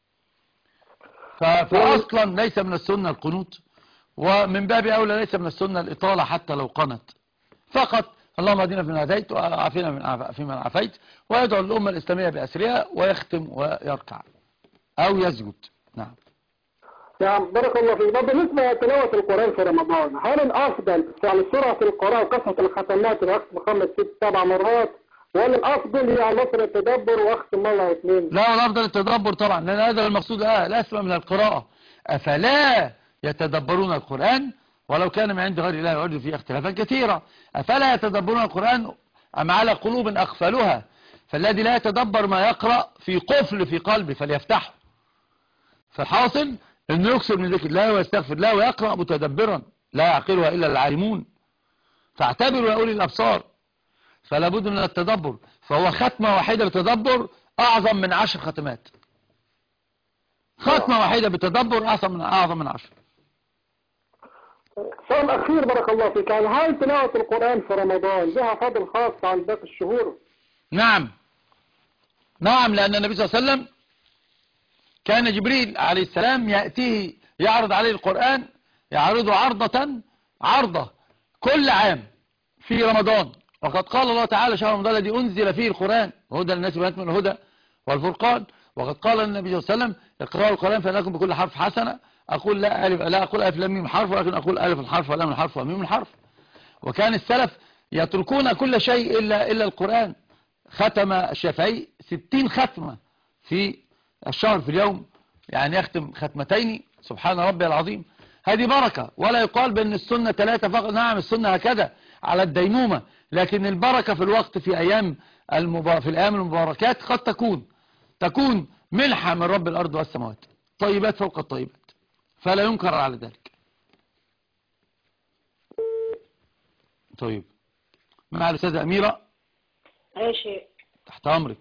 فأصلا ليس من السنة القنوت، ومن باب أولى ليس من السنة الإطالة حتى لو قنت. فقط اللهم اهدنا فيمن هديت وعافنا من فيمن عافيت، ويدعو الأمة الإسلامية بأسرها ويختم ويركع أو يسجد. نعم. نعم بارك الله فيك. طب بالنسبة لتلاوة القرآن في رمضان، هل الأفضل يعني سرعة القراءة وكثرة الختمات وأختم خمس ست سبع مرات، ولا الأفضل هي مثلا التدبر وأختم مرة واثنين؟ لا، الأفضل التدبر طبعا، لأن هذا المقصود آه لا أسمى من القراءة. أفلا يتدبرون القرآن ولو كان من عند غير الله يعد فيه اختلافا كثيرا. أفلا يتدبرون القرآن أم على قلوب أقفلها؟ فالذي لا يتدبر ما يقرأ في قفل في قلبه فليفتحه. فالحاصل انه يكثر من ذكر الله ويستغفر الله ويقرأ متدبرا، لا يعقلها الا العالمون. فاعتبروا يا اولي الابصار. فلا بد من التدبر، فهو ختمة واحدة بتدبر اعظم من عشر ختمات. ختمة واحدة بتدبر اعظم من اعظم من عشر. سؤال اخير بارك الله فيك، هل هاي تلاوة القرآن في رمضان لها فضل خاص عن باقي الشهور؟ نعم نعم، لان النبي صلى الله عليه وسلم كان جبريل عليه السلام يأتيه يعرض عليه القرآن، يعرضه عرضة عرضة كل عام في رمضان. وقد قال الله تعالى شهر رمضان الذي أنزل فيه القرآن وهدى للناس وبينات من الهدى والفرقان. وقد قال النبي صلى الله عليه وسلم اقرأوا القرآن فإنكم بكل حرف حسنة. أقول لا ألف لا أقول ألف لام ميم حرف، ولكن أقول ألف الحرف ولام الحرف وميم الحرف. وكان السلف يتركون كل شيء إلا إلا القرآن. ختم الشافعي ستين ختمة في الشهر في اليوم، يعني يختم ختمتين سبحان ربي العظيم. هذه بركة، ولا يقال بأن السنة ثلاثة فقط. نعم السنة هكذا على الديمومة، لكن البركة في الوقت في أيام المبار... في الأيام المباركات قد تكون تكون منحة من رب الأرض والسماوات، طيبات فوق الطيبات، فلا ينكر على ذلك. طيب مع الأستاذة أميرة. ماشي تحت أمرك.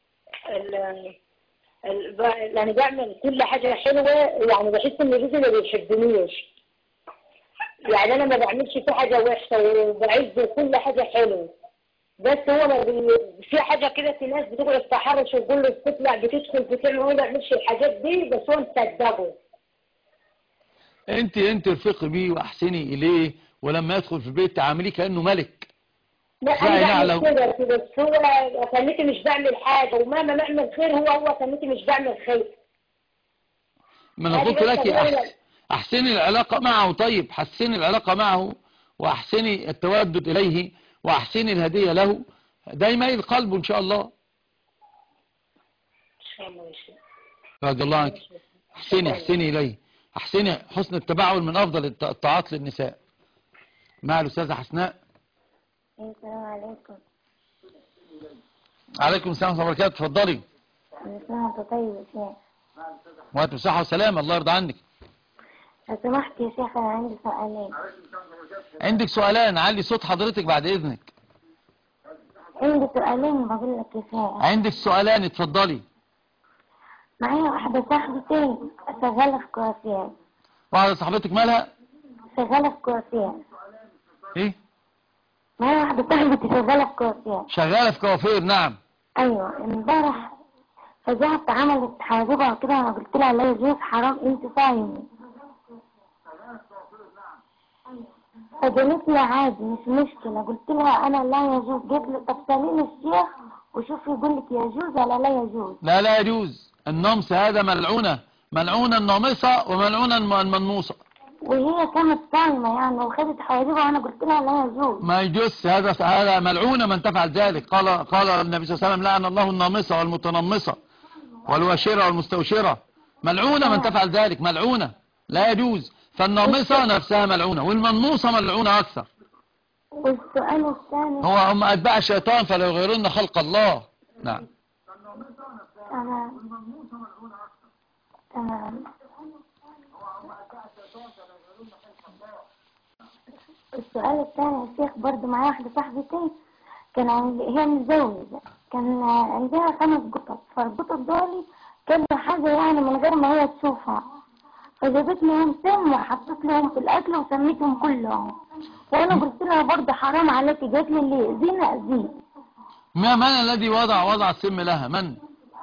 يعني بعمل كل حاجة حلوة، يعني بحس ان جوزي ما بيحبنيش، يعني انا ما بعملش في حاجة وحشة وبعز كل حاجة حلوة، بس هو ما بي... في حاجة كده في ناس بتقعد تحرش وتقول له بتطلع بتدخل بتعمل، هو ما بيعملش الحاجات دي بس هو مصدقه. انت انت ارفقي بيه واحسني اليه، ولما يدخل في البيت تعامليه كأنه ملك. لا انا بعمل كده كده، بس هو خليتي مش بعمل حاجة، ومهما نعمل خير هو هو خليتي مش بعمل خير. ما انا قلت لك أحسن احسني العلاقة معه. طيب حسني العلاقة معه، واحسني التودد اليه، واحسني الهدية له، ده يميل قلبه ان شاء الله. ان شاء الله يا شيخ. رضي الله عنك. احسني احسني اليه، احسني حسن التباعل من افضل الطاعات للنساء. مع الأستاذة حسناء. السلام عليكم. عليكم السلام ورحمة الله وبركاته. اتفضلي. السلام طيب يا شيخ. وانتم بصحة وسلامة، الله يرضى عنك. لو سمحت يا شيخ انا عندي سؤالين. عندك سؤالان؟ علي صوت حضرتك بعد اذنك. عندي سؤالين بقول لك يا شيخ. عندك سؤالين، اتفضلي. معايا واحدة صاحبتي شغالة في كوافير. واحدة صاحبتك مالها؟ شغالة في كوافير. ايه؟ معايا واحدة صاحبتي شغالة في كوافير. شغالة في كوافير، نعم. ايوه امبارح فجأت عملت حاجبها كده، انا قلت لها لا يجوز، حرام انت صايمة. فقالت لي عادي مش مشكلة، قلت لها انا لا يجوز. قالت لي طب سأليني الشيخ وشوف يقول لك يجوز ولا لا يجوز. لا لا يجوز. النمص هذا ملعونة، ملعونة النامصة وملعونة المنموصة. وهي كانت صايمة يعني وخدت حواجبها وانا قلت لها لا يجوز. ما يجوز، هذا هذا ملعونة من تفعل ذلك. قال قال النبي صلى الله عليه وسلم لعن الله النامصة والمتنمصة والواشرة والمستوشرة. ملعونة من تفعل ذلك، ملعونة لا يجوز. فالنامصة نفسها ملعونة والمنموصة ملعونة أكثر. والسؤال الثاني هو هم أتباع الشيطان فلا يغيرون خلق الله. نعم تمام تمام. السؤال الثاني يا شيخ برضه معايا واحدة صاحبتي كان عندي، هي متزوجة، كان عندها خمس قطط، فالقطط دول كانوا حاجة يعني من غير ما هي تشوفها، فجابت لهم سم وحطت لهم في الأكل وسميتهم كلهم، وأنا قلت لها برضه حرام عليكي. قالت لي اللي يأذينا أذيه. ما من الذي وضع وضع السم لها؟ من؟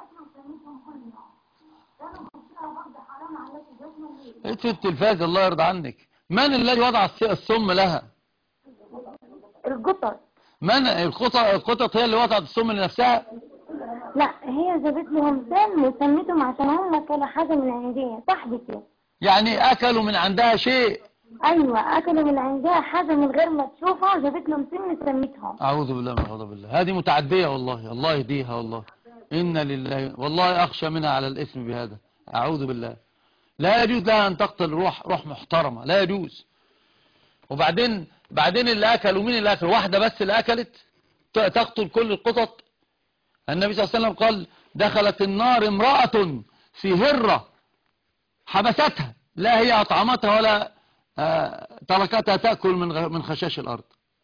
ايه التلفاز الله يرضى عنك؟ من الذي وضع السم لها؟ القطط. من القطط؟ القطط هي اللي وضعت السم لنفسها؟ لا هي جابت لهم سم وسميتهم عشان هم كانوا حاجة من عندها صاحبتي. يعني اكلوا من عندها شيء؟ ايوه اكلوا من عندها حاجة من غير ما تشوفها، جابت لهم سم سميتهم. اعوذ بالله من غضب الله. هذه متعدية والله، الله يهديها والله. إن لله والله أخشى منها على الإثم بهذا. أعوذ بالله. لا يجوز لها أن تقتل روح روح محترمة، لا يجوز. وبعدين بعدين اللي أكلوا، مين اللي أكل؟ واحدة بس اللي أكلت تقتل كل القطط؟ النبي صلى الله عليه وسلم قال دخلت النار امرأة في هرة حبستها، لا هي أطعمتها ولا تركتها تأكل من من خشاش الأرض.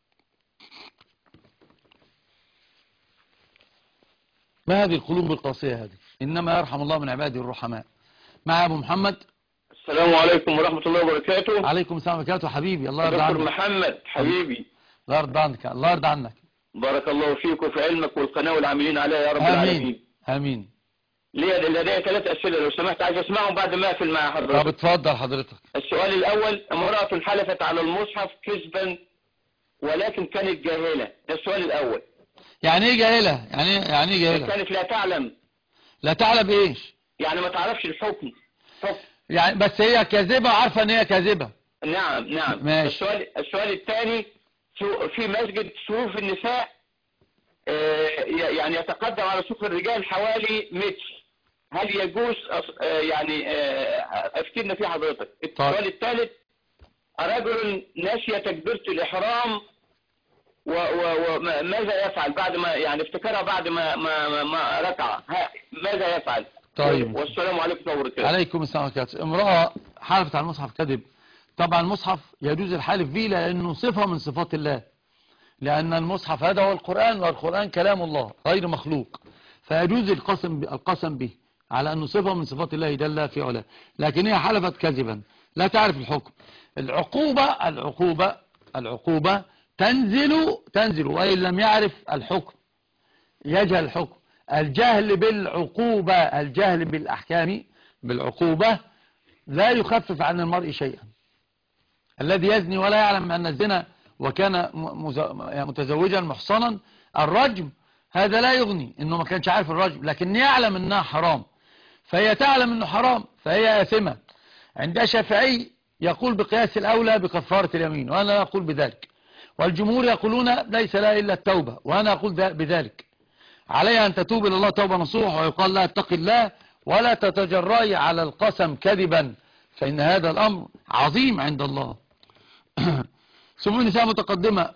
ما هذه القلوب القاسية هذه؟ إنما يرحم الله من عباده الرحماء. مع أبو محمد. السلام عليكم ورحمة الله وبركاته. عليكم السلام وبركاته حبيبي. الله يرضى عنك. دكتور محمد حبيبي. الله يرضى عنك، الله يرضى عنك. بارك الله فيك وفي علمك والقناة والعاملين عليها يا رب آمين. العالمين. آمين. ليه لدي ثلاث أسئلة لو سمحت، عايز أسمعهم بعد ما أقفل مع حضرتك. طب اتفضل حضرتك. السؤال الأول، امرأة حلفت على المصحف كذبا ولكن كانت جاهلة، ده السؤال الأول. يعني ايه جاهلة؟ يعني يعني ايه جاهلة؟ كانت لا تعلم. لا تعلم ايش؟ يعني ما تعرفش الحكم. حكم. يعني بس هي كاذبة وعارفة ان هي كاذبة. نعم نعم. ماشي. السؤال السؤال الثاني، في مسجد صفوف النساء آه يعني يتقدم على صفوف الرجال حوالي متر، هل يجوز آه يعني آه افتينا في حضرتك؟ السؤال الثالث، رجل نسي تكبيرة الإحرام وماذا يفعل بعد ما يعني افتكرها بعد ما ما ما ركع، ماذا يفعل؟ طيب. والسلام عليكم ورحمة الله وبركاته. عليكم السلام ورحمة الله وبركاته. امرأة حلفت على المصحف كذب. طبعا المصحف يجوز الحلف به لأنه صفة من صفات الله، لأن المصحف هذا هو القرآن، والقرآن كلام الله غير مخلوق، فيجوز القسم القسم به على أنه صفة من صفات الله جل في علاه، لكن هي حلفت كذبا لا تعرف الحكم. العقوبة العقوبة العقوبة تنزل تنزل وإن لم يعرف الحكم يجهل الحكم. الجهل بالعقوبة، الجهل بالأحكام بالعقوبة لا يخفف عن المرء شيئا. الذي يزني ولا يعلم أن الزنا وكان متزوجا محصنا الرجم، هذا لا يغني انه ما كانش عارف الرجم، لكن يعلم انها حرام، فهي تعلم انه حرام فهي آثمة. عند الشافعي يقول بقياس الأولى بكفارة اليمين، وأنا أقول بذلك، والجمهور يقولون ليس لها إلا التوبة، وأنا أقول بذلك. عليها أن تتوب إلى الله توبة نصوح، ويقال لها اتق الله ولا تتجرأي على القسم كذبا، فإن هذا الأمر عظيم عند الله. سبل النساء متقدمة.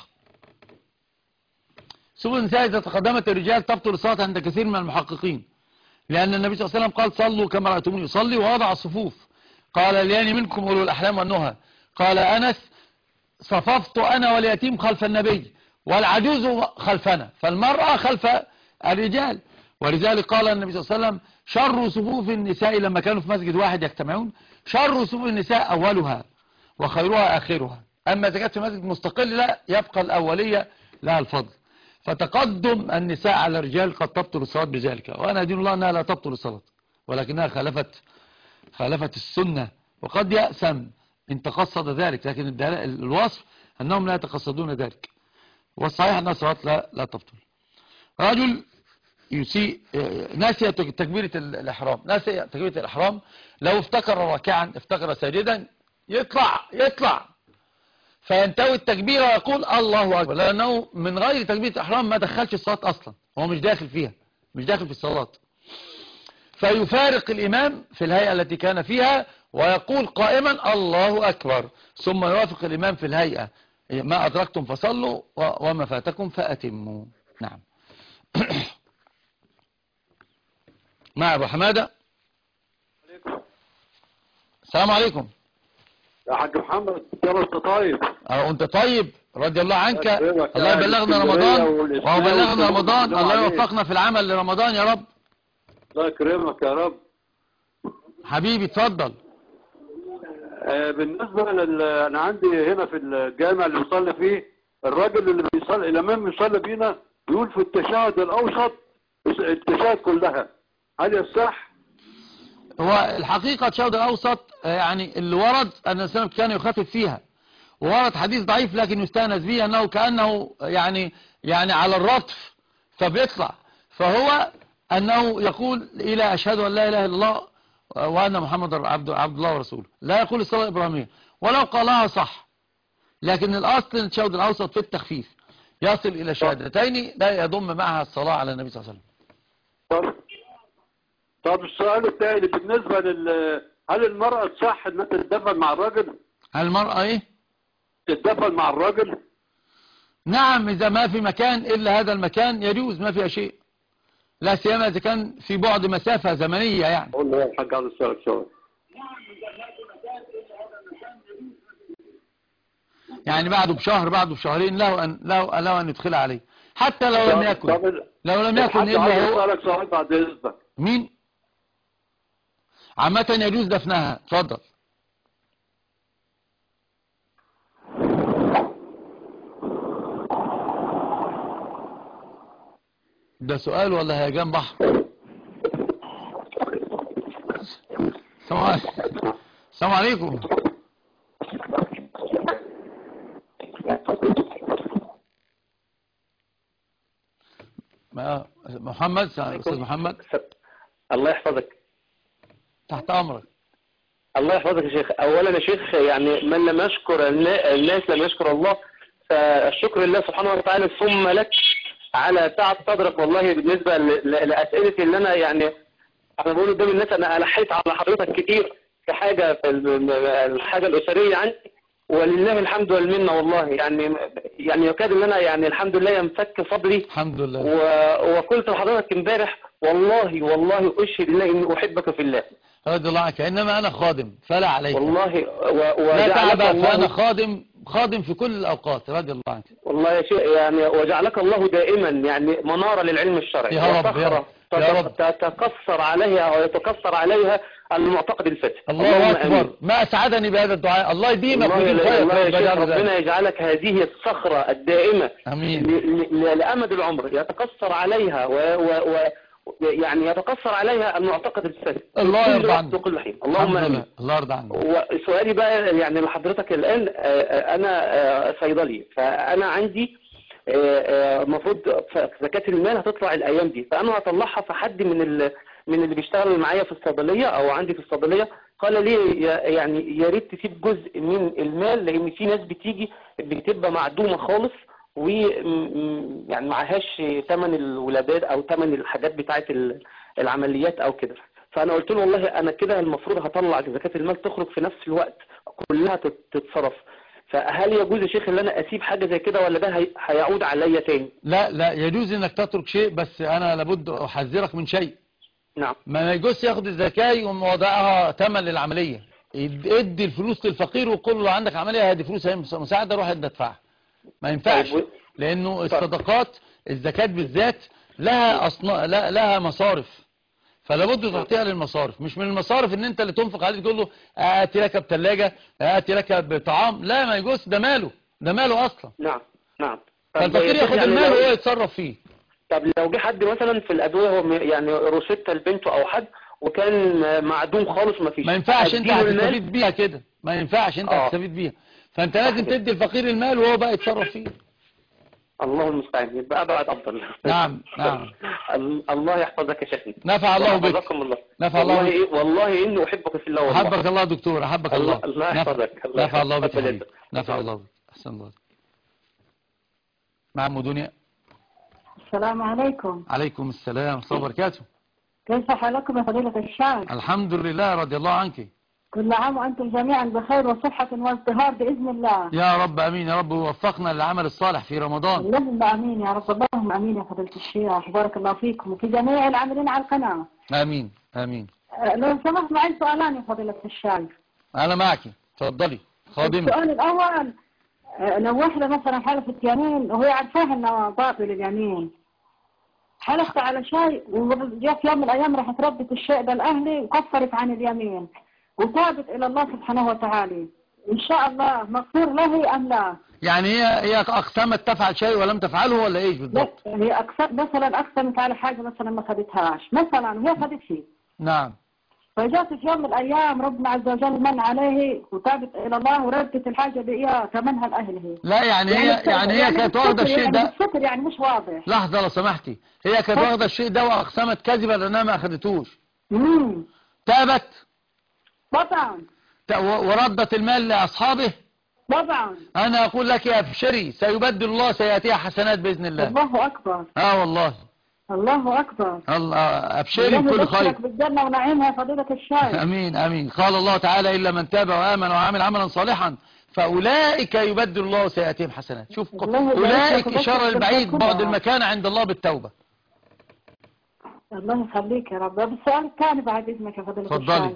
سبل النساء إذا تقدمت الرجال تبطل الصلاة عند كثير من المحققين، لأن النبي صلى الله عليه وسلم قال صلوا كما رأيتموني يصلي، ووضع الصفوف. قال ليان منكم أولو الأحلام والنهى. قال أنس صففت أنا واليتيم خلف النبي، والعجوز خلفنا، فالمرأة خلف الرجال. ولذلك قال النبي صلى الله عليه وسلم شر صفوف النساء لما كانوا في مسجد واحد يجتمعون، شر صفوف النساء أولها وخيرها آخرها. أما إذا كانت في مسجد مستقل لا، يبقى الأولية لها الفضل. فتقدم النساء على الرجال قد تبطل الصلاة بذلك، وأنا دين الله أنها لا تبطل الصلاة، ولكنها خالفت خالفت السنة، وقد يأسم إن تقصد ذلك، لكن الوصف أنهم لا يتقصدون ذلك، والصحيح أن الصلاة لا, لا تبطل. رجل يسيء ناسي تكبيرة الإحرام، ناسي تكبيرة الإحرام، لو افتكر راكعا افتكر ساجدا يطلع يطلع فينتوي التكبير ويقول الله أكبر، لأنه من غير تكبيرة الإحرام ما دخلش الصلاة أصلا، هو مش داخل فيها، مش داخل في الصلاة، فيفارق الإمام في الهيئة التي كان فيها ويقول قائما الله أكبر، ثم يوافق الإمام في الهيئة، ما أدركتم فصلوا وما فاتكم فأتموا. نعم. مع أبو حمادة. السلام عليكم يا حاج محمد، انت طيب؟ اه انت طيب رضي الله عنك. الله يبلغنا رمضان وبلغنا رمضان، الله يوفقنا في العمل لرمضان يا رب. الله يكرمك يا رب حبيبي. اتفضل. آه بالنسبة لل... انا عندي هنا في الجامع اللي بيصلي فيه، الراجل اللي بيصلي الامام بيصلي بينا بيقول في التشهد الاوسط التشهد كلها، هل يصح؟ هو الحقيقة التشهد الاوسط يعني اللي ورد ان السلام كان يخفف فيها، وورد حديث ضعيف لكن يستأنس به انه كأنه يعني يعني على الرطف فبيطلع، فهو انه يقول الى اشهد ان لا اله الا الله وان محمد عبد عبد الله ورسوله، لا يقول الصلاة الابراهيمية، ولو قالها صح، لكن الاصل التشهد الاوسط في التخفيف يصل الى شهادتين لا يضم معها الصلاة على النبي صلى الله عليه وسلم. طب طب السؤال الثاني بالنسبة لل هل المرأة صح انها تتدفن مع الراجل؟ هل المرأة ايه؟ تتدفن مع الراجل؟ نعم، اذا ما في مكان الا هذا المكان يجوز، ما فيها شيء، لا سيما اذا كان في بعد مسافة زمنية يعني. قول له يا حاج عبد السلام شوية. يعني بعده بشهر بعده بشهرين له ان له, له ان يدخل عليه، حتى لو لم يكن لو لم يكن الا هو. اسالك سؤال بعد اذنك. مين؟ عامة يجوز دفنها. اتفضل. ده سؤال ولا هيجان بحر؟ السلام عليكم. محمد. استاذ محمد. الله يحفظك. تحت امرك. الله يحفظك يا شيخ. اولا يا شيخ يعني من لم يشكر الناس لم يشكر الله، فالشكر لله سبحانه وتعالى ثم لك على تعب صدرك والله بالنسبة لأسئلتي اللي انا يعني انا بقول قدام الناس انا الحيت على حضرتك كتير في حاجة في الحاجة الأسرية عندي، ولله الحمد والمنة والله يعني يعني يكاد ان انا يعني الحمد لله ينفك صدري الحمد لله. وقلت لحضرتك امبارح والله والله اشهد الله اني احبك في الله رضي الله عنك، انما انا خادم فلا عليك والله و... لا تعب، فانا خادم خادم في كل الاوقات رضي الله عنك. والله يا شيخ يعني وجعلك الله دائما يعني منارة للعلم الشرعي يا رب يا رب. يا رب تتكسر عليها او يتكسر عليها المعتقد الفاسد. الله اكبر، ما اسعدني بهذا الدعاء، الله يديمك ويديم خير. الله يا شيخ ربنا يجعلك هذه الصخرة الدائمة امين لأمد العمر يتكسر عليها و... و... و... يعني يتكسر عليها المعتقد الفاسد. الله يرضى عنك وكل حين. اللهم امين. الله يرضى عنك. وسؤالي بقى يعني لحضرتك الان انا صيدلي، فانا عندي المفروض زكاة المال هتطلع الايام دي، فانا هطلعها، فحد من ال... من اللي بيشتغل معايا في الصيدليه او عندي في الصيدليه قال لي يعني يا ريت تسيب جزء من المال، لان في ناس بتيجي بتبقى معدومه خالص و يعني معهاش ثمن الولادات او ثمن الحاجات بتاعه العمليات او كده. فانا قلت له والله انا كده المفروض هطلع زكاة المال تخرج في نفس الوقت كلها تتصرف، فهل يجوز يا شيخ ان انا اسيب حاجه زي كده ولا ده هيعود عليا تاني؟ لا لا يجوز انك تترك شيء، بس انا لابد احذرك من شيء. نعم. ما يجوز ياخد الزكاة يقوم وضعها ثمن للعملية، ادي الفلوس للفقير وقول له عندك عملية هذه فلوس مساعدة روح ادفعها، ما ينفعش. لانه الصدقات الزكاة بالذات لها أصنا... لا لها مصارف، فلا بد تعطيها للمصارف، مش من المصارف ان انت اللي تنفق عليه تقول له اتي لك بثلاجه، اتي لك بطعام، لا ما يجوز، ده ماله، ده ماله اصلا. نعم نعم. فالفقير ياخد يعني المال لو- وهو يتصرف فيه. طب لو جه حد مثلا في الادويه هو م- يعني روشته لبنته او حد وكان معدوم خالص ما فيش، ما ينفعش انت أديله المال؟ هتستفيد بيها كده، ما ينفعش انت آه. هتستفيد بيها، فانت لازم تدي الفقير المال وهو بقى يتصرف فيه. الله المستعان، يبقى ابعد افضل. نعم نعم. ال- الله يحفظك يا شيخنا. نفع الله بك. وحفظكم الله. نفع الله والله بك. إيه والله اني احبك في الله والله. احبك الله يا دكتور، احبك الله. الله الله يحفظك. نفع, نفع الله بك يحفظك. يا حبيبي. نفع الله بك. احسن الله. مع ام دنيا. السلام عليكم. عليكم السلام ورحمه الله وبركاته. كيف حالكم يا فضيلة الشيخ؟ الحمد لله رضي الله عنك. كل عام وأنتم جميعا بخير وصحة وازدهار بإذن الله. يا رب امين، يا رب ووفقنا للعمل الصالح في رمضان. اللهم امين يا رب، اللهم امين يا فضيلة الشيخ، بارك الله فيكم وفي جميع العاملين على القناة. امين امين. أه، لو سمحت معي سؤالان يا فضيلة الشيخ. انا معك، اتفضلي خادمة. السؤال الاول، أه، لو واحدة مثلا حلفت يمين وهي عارفاها انه باطل اليمين، حلفت على شيء وجاء في يوم من الايام راحت ردت الشيء ده لاهلي وكفرت عن اليمين وتابت الى الله سبحانه وتعالى، ان شاء الله مغفور له ام لا؟ يعني هي هي اقسمت تفعل شيء ولم تفعله ولا ايش بالضبط؟ لا هي أقسم مثلا اقسمت على حاجه مثلا ما خدتهاش مثلا وهي خدت شيء، نعم. فجاءت في يوم من الايام ربنا عز وجل من عليه وتابت الى الله وردت الحاجه باياها ثمنها لاهله. لا يعني هي يعني هي كانت واخده الشيء ده. يعني بالستر يعني مش واضح. لحظه لو سمحتي، هي كانت واخده الشيء ده واقسمت كذبا لانها ما اخدتوش. امم تابت طبعا وردت المال لاصحابه. طبعا. انا اقول لك يا ابشري سيبدل الله سياتيها حسنات باذن الله. الله اكبر. اه والله. الله اكبر. الله ابشري بكل خير. بالجنه ونعيمها يا فضيله الشيخ. امين امين. قال الله تعالى الا من تاب وامن وعمل عملا صالحا فاولئك يبدل الله سياتيهم حسنات. شوف اولئك اشاره البعيد بعد المكان عند الله بالتوبه. الله يخليك يا رب. السؤال الثاني بعد اذنك يا فضيله الشيخ. اتفضلي.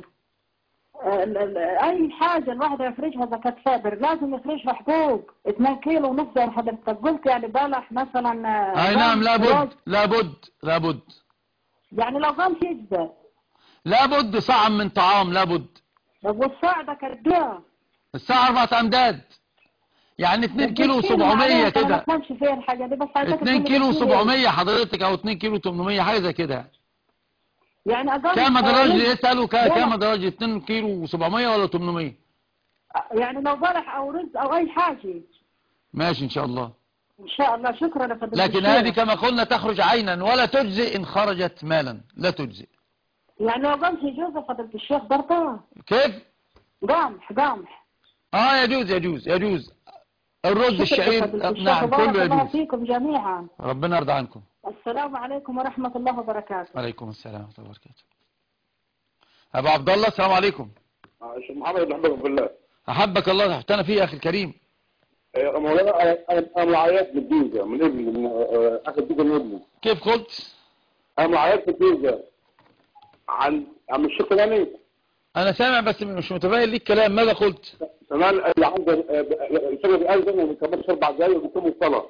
اي حاجه الواحد يخرجها زكاه فابر لازم يخرجها حبوب اثنين كيلو ونص زي ما حضرتك قلت، يعني بلح مثلا. اي نعم لابد لابد لابد. يعني لو غمس يجزى. لابد صاع من طعام لابد. طب والصاع ده قد ايه؟ الساعه اربعة امداد، يعني اتنين كيلو وسبعمية كده. ما بفهمش فيها الحاجه دي بس اتنين كيلو وسبعمية حضرتك او اتنين كيلو وتمنمية حاجه زي كده. يعني أقل كام درجة يسألوا كام درجة اتنين كيلو وسبعمية ولا تمنمية؟ يعني لو بلح أو رز أو أي حاجة. ماشي إن شاء الله. إن شاء الله شكرا يا فضيلة لكن هذه كما قلنا تخرج عينا ولا تجزئ إن خرجت مالا، لا تجزئ. يعني لو قمح يجوز يا فضيلة الشيخ برضه؟ كيف؟ قمح قمح. اه يجوز يجوز يجوز. الرز الشعير نعم كله يجوز. الله فيكم جميعا. ربنا يرضى عنكم. السلام عليكم ورحمة الله وبركاته. وعليكم السلام ورحمة الله وبركاته. أبو عبد الله السلام عليكم. شيخ محمد بحبك في الله. أحبك الله تحتنا فيه يا أخي الكريم. مولانا أنا معيط من الجيزة من ابني من أخي الجيزة من ابني. كيف قلت؟ أنا معيط في الجيزة عن عن الشيخ فلاني. أنا سامع بس مش متبين ليك كلام، ماذا قلت؟ كمان اللي عنده الفجر بيأذن وما بيكملش أربع دقايق وبيقوم الصلاة.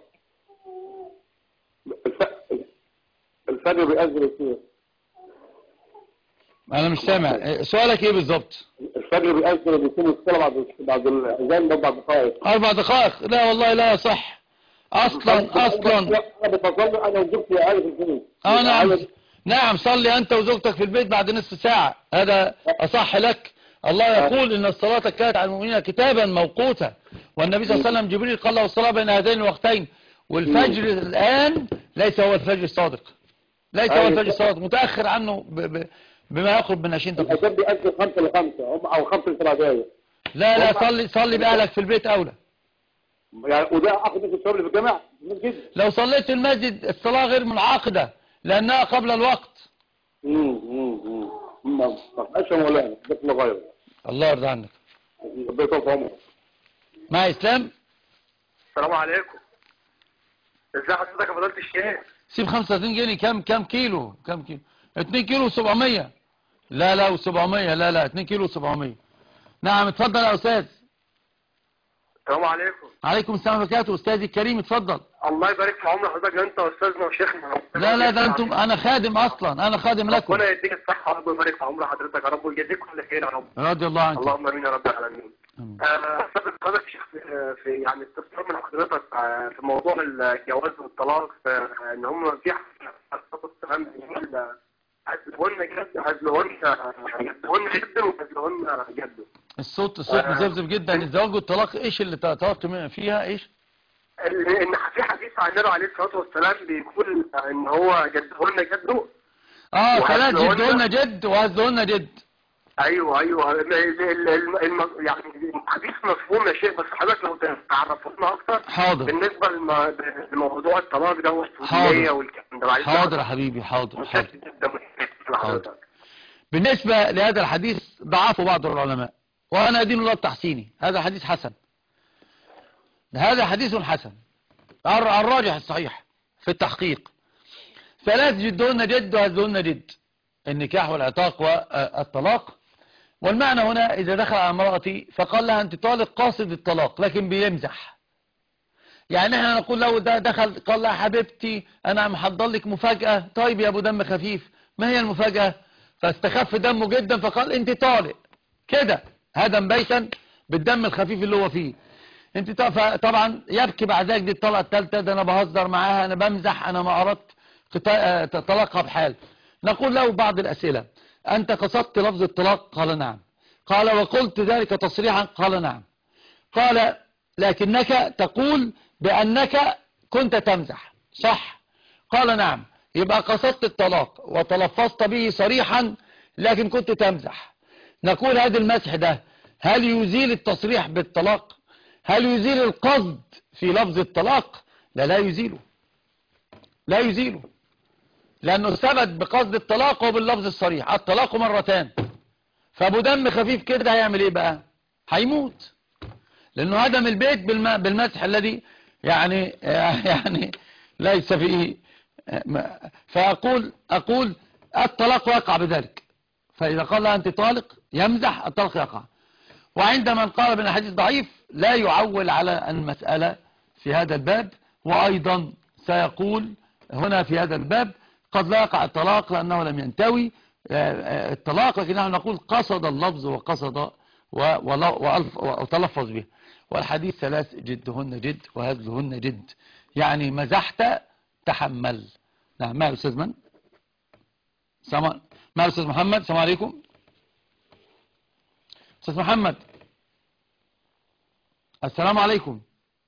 الفجر بيأذن الشيخ. أنا مش سامع، سؤالك إيه بالظبط؟ الفجر بيأذن وبيقوم الصلاة بعد بعد الأذان بأربع دقائق. أربع دقائق؟ لا والله لا يصح. أصلا أصلا. أنا بصلي أنا وزوجتي عارف البيت. أه نعم نعم صلي أنت وزوجتك في البيت بعد نصف ساعة، هذا أصح لك. الله يقول إن الصلاة كانت على المؤمنين كتابا موقوتا، والنبي صلى الله عليه وسلم جبريل قال له الصلاة بين هذين الوقتين، والفجر الآن ليس هو الفجر الصادق، ليس هو الفجر الصادق، متأخر عنه ب ب بما يقرب من عشرين دقيقة. الأذان بيأذن خمسة لخمسة أو خمسة لسبع دقايق. لا لا صلي صلي بأهلك في البيت أولى. يعني وده أخذ نفس الشغل في الجامع؟ لو صليت في المسجد الصلاة غير منعقدة لأنها قبل الوقت. امم امم امم أشهر مولانا جزاك الله خير. الله يرضى عنك. ربنا يطول عمرك. مع إسلام. السلام عليكم. ازي حضرتك يا فضيلة الشيخ؟ سيب خمسة وثلاثين جنيه. كم كم كيلو؟ كم كيلو؟ اتنين كيلو وسبعمية. لا لا وسبعمية لا لا اتنين كيلو وسبعمية. نعم اتفضل يا أستاذ. السلام عليكم. عليكم السلام ورحمة الله وبركاته. أستاذي الكريم اتفضل. الله يبارك في عمر حضرتك، انت استاذنا وشيخنا. لا لا ده انتم، انا خادم اصلا، انا خادم لكم. ربنا يديك الصحه وربنا يبارك في عمر حضرتك يا رب ويجازيك كل خير يا رب. رضي الله عنك. اللهم امين يا رب العالمين. استاذ حضرتك يا شيخ في يعني استفسار من حضرتك في موضوع الجواز والطلاق، ان هم في السلام هزلهن جد هزلهن هزلهن جد وهزلهن جد. الصوت الصوت مزفزف جدا. الزواج والطلاق ايش اللي طلبت فيها ايش؟ ان في حديث عن النبي عليه الصلاه والسلام بيقول ان هو جدهن جده. اه ثلاث جدهن جد وهزلهن جد. ايوه ايوه يعني الحديث مفهوم يا شيخ، بس حضرتك لو تعرفنا اكتر. حاضر. بالنسبه لموضوع الطلاق ده والسوريه والكلام ده. حاضر يا حبيبي. حاضر حاضر. حاضر. بالنسبه لهذا الحديث ضعفه بعض العلماء، وانا ادين الله بتحسيني. هذا حديث حسن، هذا حديث حسن الراجح الصحيح في التحقيق. ثلاث جدهن جد وهزلهن جد، النكاح والعتاق والطلاق. والمعنى هنا إذا دخل على امرأتي فقال لها أنت طالق قاصد الطلاق لكن بيمزح، يعني احنا نقول له ده دخل قال لها حبيبتي أنا محضر لك مفاجأة. طيب يا أبو دم خفيف، ما هي المفاجأة؟ فاستخف دمه جدا فقال أنت طالق كده، هذا مبيتا بالدم الخفيف اللي هو فيه. انت طبعا يبكي بعد ذلك دي الطلقه الثالثه، ده انا بهزر معاها، انا بمزح، انا ما اردت طلاقها بحال. نقول له بعض الاسئله. انت قصدت لفظ الطلاق؟ قال نعم. قال وقلت ذلك تصريحا؟ قال نعم. قال لكنك تقول بانك كنت تمزح، صح؟ قال نعم. يبقى قصدت الطلاق وتلفظت به صريحا لكن كنت تمزح. نقول هذا المسح ده هل يزيل التصريح بالطلاق؟ هل يزيل القصد في لفظ الطلاق؟ لا لا يزيله، لا يزيله، لأنه ثبت بقصد الطلاق وباللفظ الصريح. الطلاق مرتان، فأبو دم خفيف كده هيعمل ايه بقى؟ هيموت، لأنه هدم البيت بالمسح الذي يعني يعني ليس فيه. فأقول أقول الطلاق وقع بذلك. فإذا قال لها أنت طالق يمزح، الطلاق يقع. وعند من قال بأن الحديث ضعيف لا يعول على المسألة في هذا الباب. وأيضا سيقول هنا في هذا الباب قد لا يقع الطلاق لأنه لم ينتوي الطلاق، لكن نحن نقول قصد اللفظ وقصد وتلفظ به. والحديث ثلاث جدهن جد وهزلهن جد، يعني مزحت تحمل. نعم. ما الأستاذ من؟ سمع. ما الأستاذ محمد؟ السلام عليكم أستاذ محمد. السلام عليكم.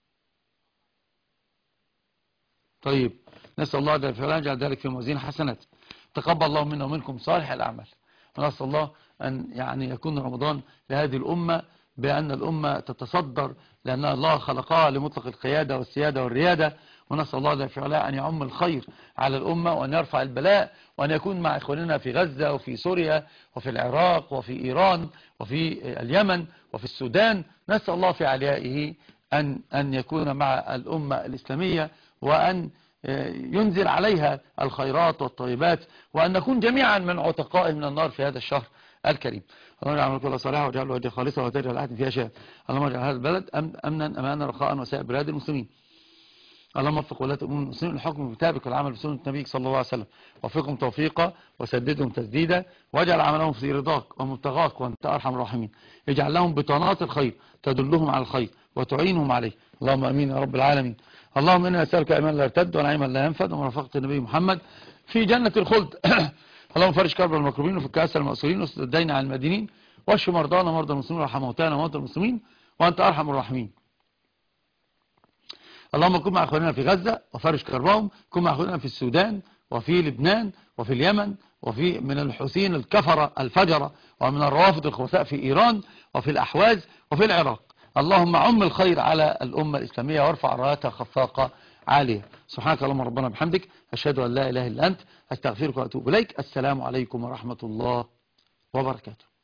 طيب نسأل الله جل وعلا يجعل ذلك في موازين حسنات. تقبل الله منا ومنكم صالح الأعمال، ونسأل الله أن يعني يكون رمضان لهذه الأمة بأن الأمة تتصدر، لأن الله خلقها لمطلق القيادة والسيادة والريادة. ونسأل الله جل وعلا أن يعم الخير على الأمة وأن يرفع البلاء، وأن يكون مع إخواننا في غزة وفي سوريا وفي العراق وفي إيران وفي اليمن وفي السودان. نسأل الله في عليائه أن أن يكون مع الأمة الإسلامية، وأن ينزل عليها الخيرات والطيبات، وأن نكون جميعا من عتقاء من النار في هذا الشهر الكريم. اللهم اجعل كل صالحا واجعل وجهه خالصا وتجعل احد فيها شيئا. اللهم اجعل هذا البلد امنا امانا رخاء وسائر بلاد المسلمين. اللهم وفق ولاة امور المسلمين للحكم بكتابك والعمل بسنة نبيك صلى الله عليه وسلم، وفقهم توفيقا وسددهم تسديدا، واجعل عملهم في رضاك ومبتغاك وانت ارحم الراحمين. اجعل لهم بطانات الخير تدلهم على الخير وتعينهم عليه. اللهم امين يا رب العالمين. اللهم انا نسالك ايمان لا يرتد ونعيما لا ينفد ومرافقة النبي محمد في جنة الخلد. اللهم فرج كرب المكروبين وفك اسر المأسورين واسد الدين عن المدينين، واشف مرضانا مرضى المسلمين وارحم موتانا وموتى المسلمين وانت ارحم الراحمين. اللهم كن مع اخواننا في غزة وفرج كربهم، كن مع اخواننا في السودان وفي لبنان وفي اليمن، وفي من الحوثيين الكفرة الفجرة، ومن الروافض الخبثاء في ايران وفي الاحواز وفي العراق. اللهم عم الخير على الامة الاسلامية وارفع رايتها خفاقة عالية. سبحانك اللهم ربنا بحمدك، اشهد ان لا اله الا انت، استغفرك واتوب اليك. السلام عليكم ورحمة الله وبركاته.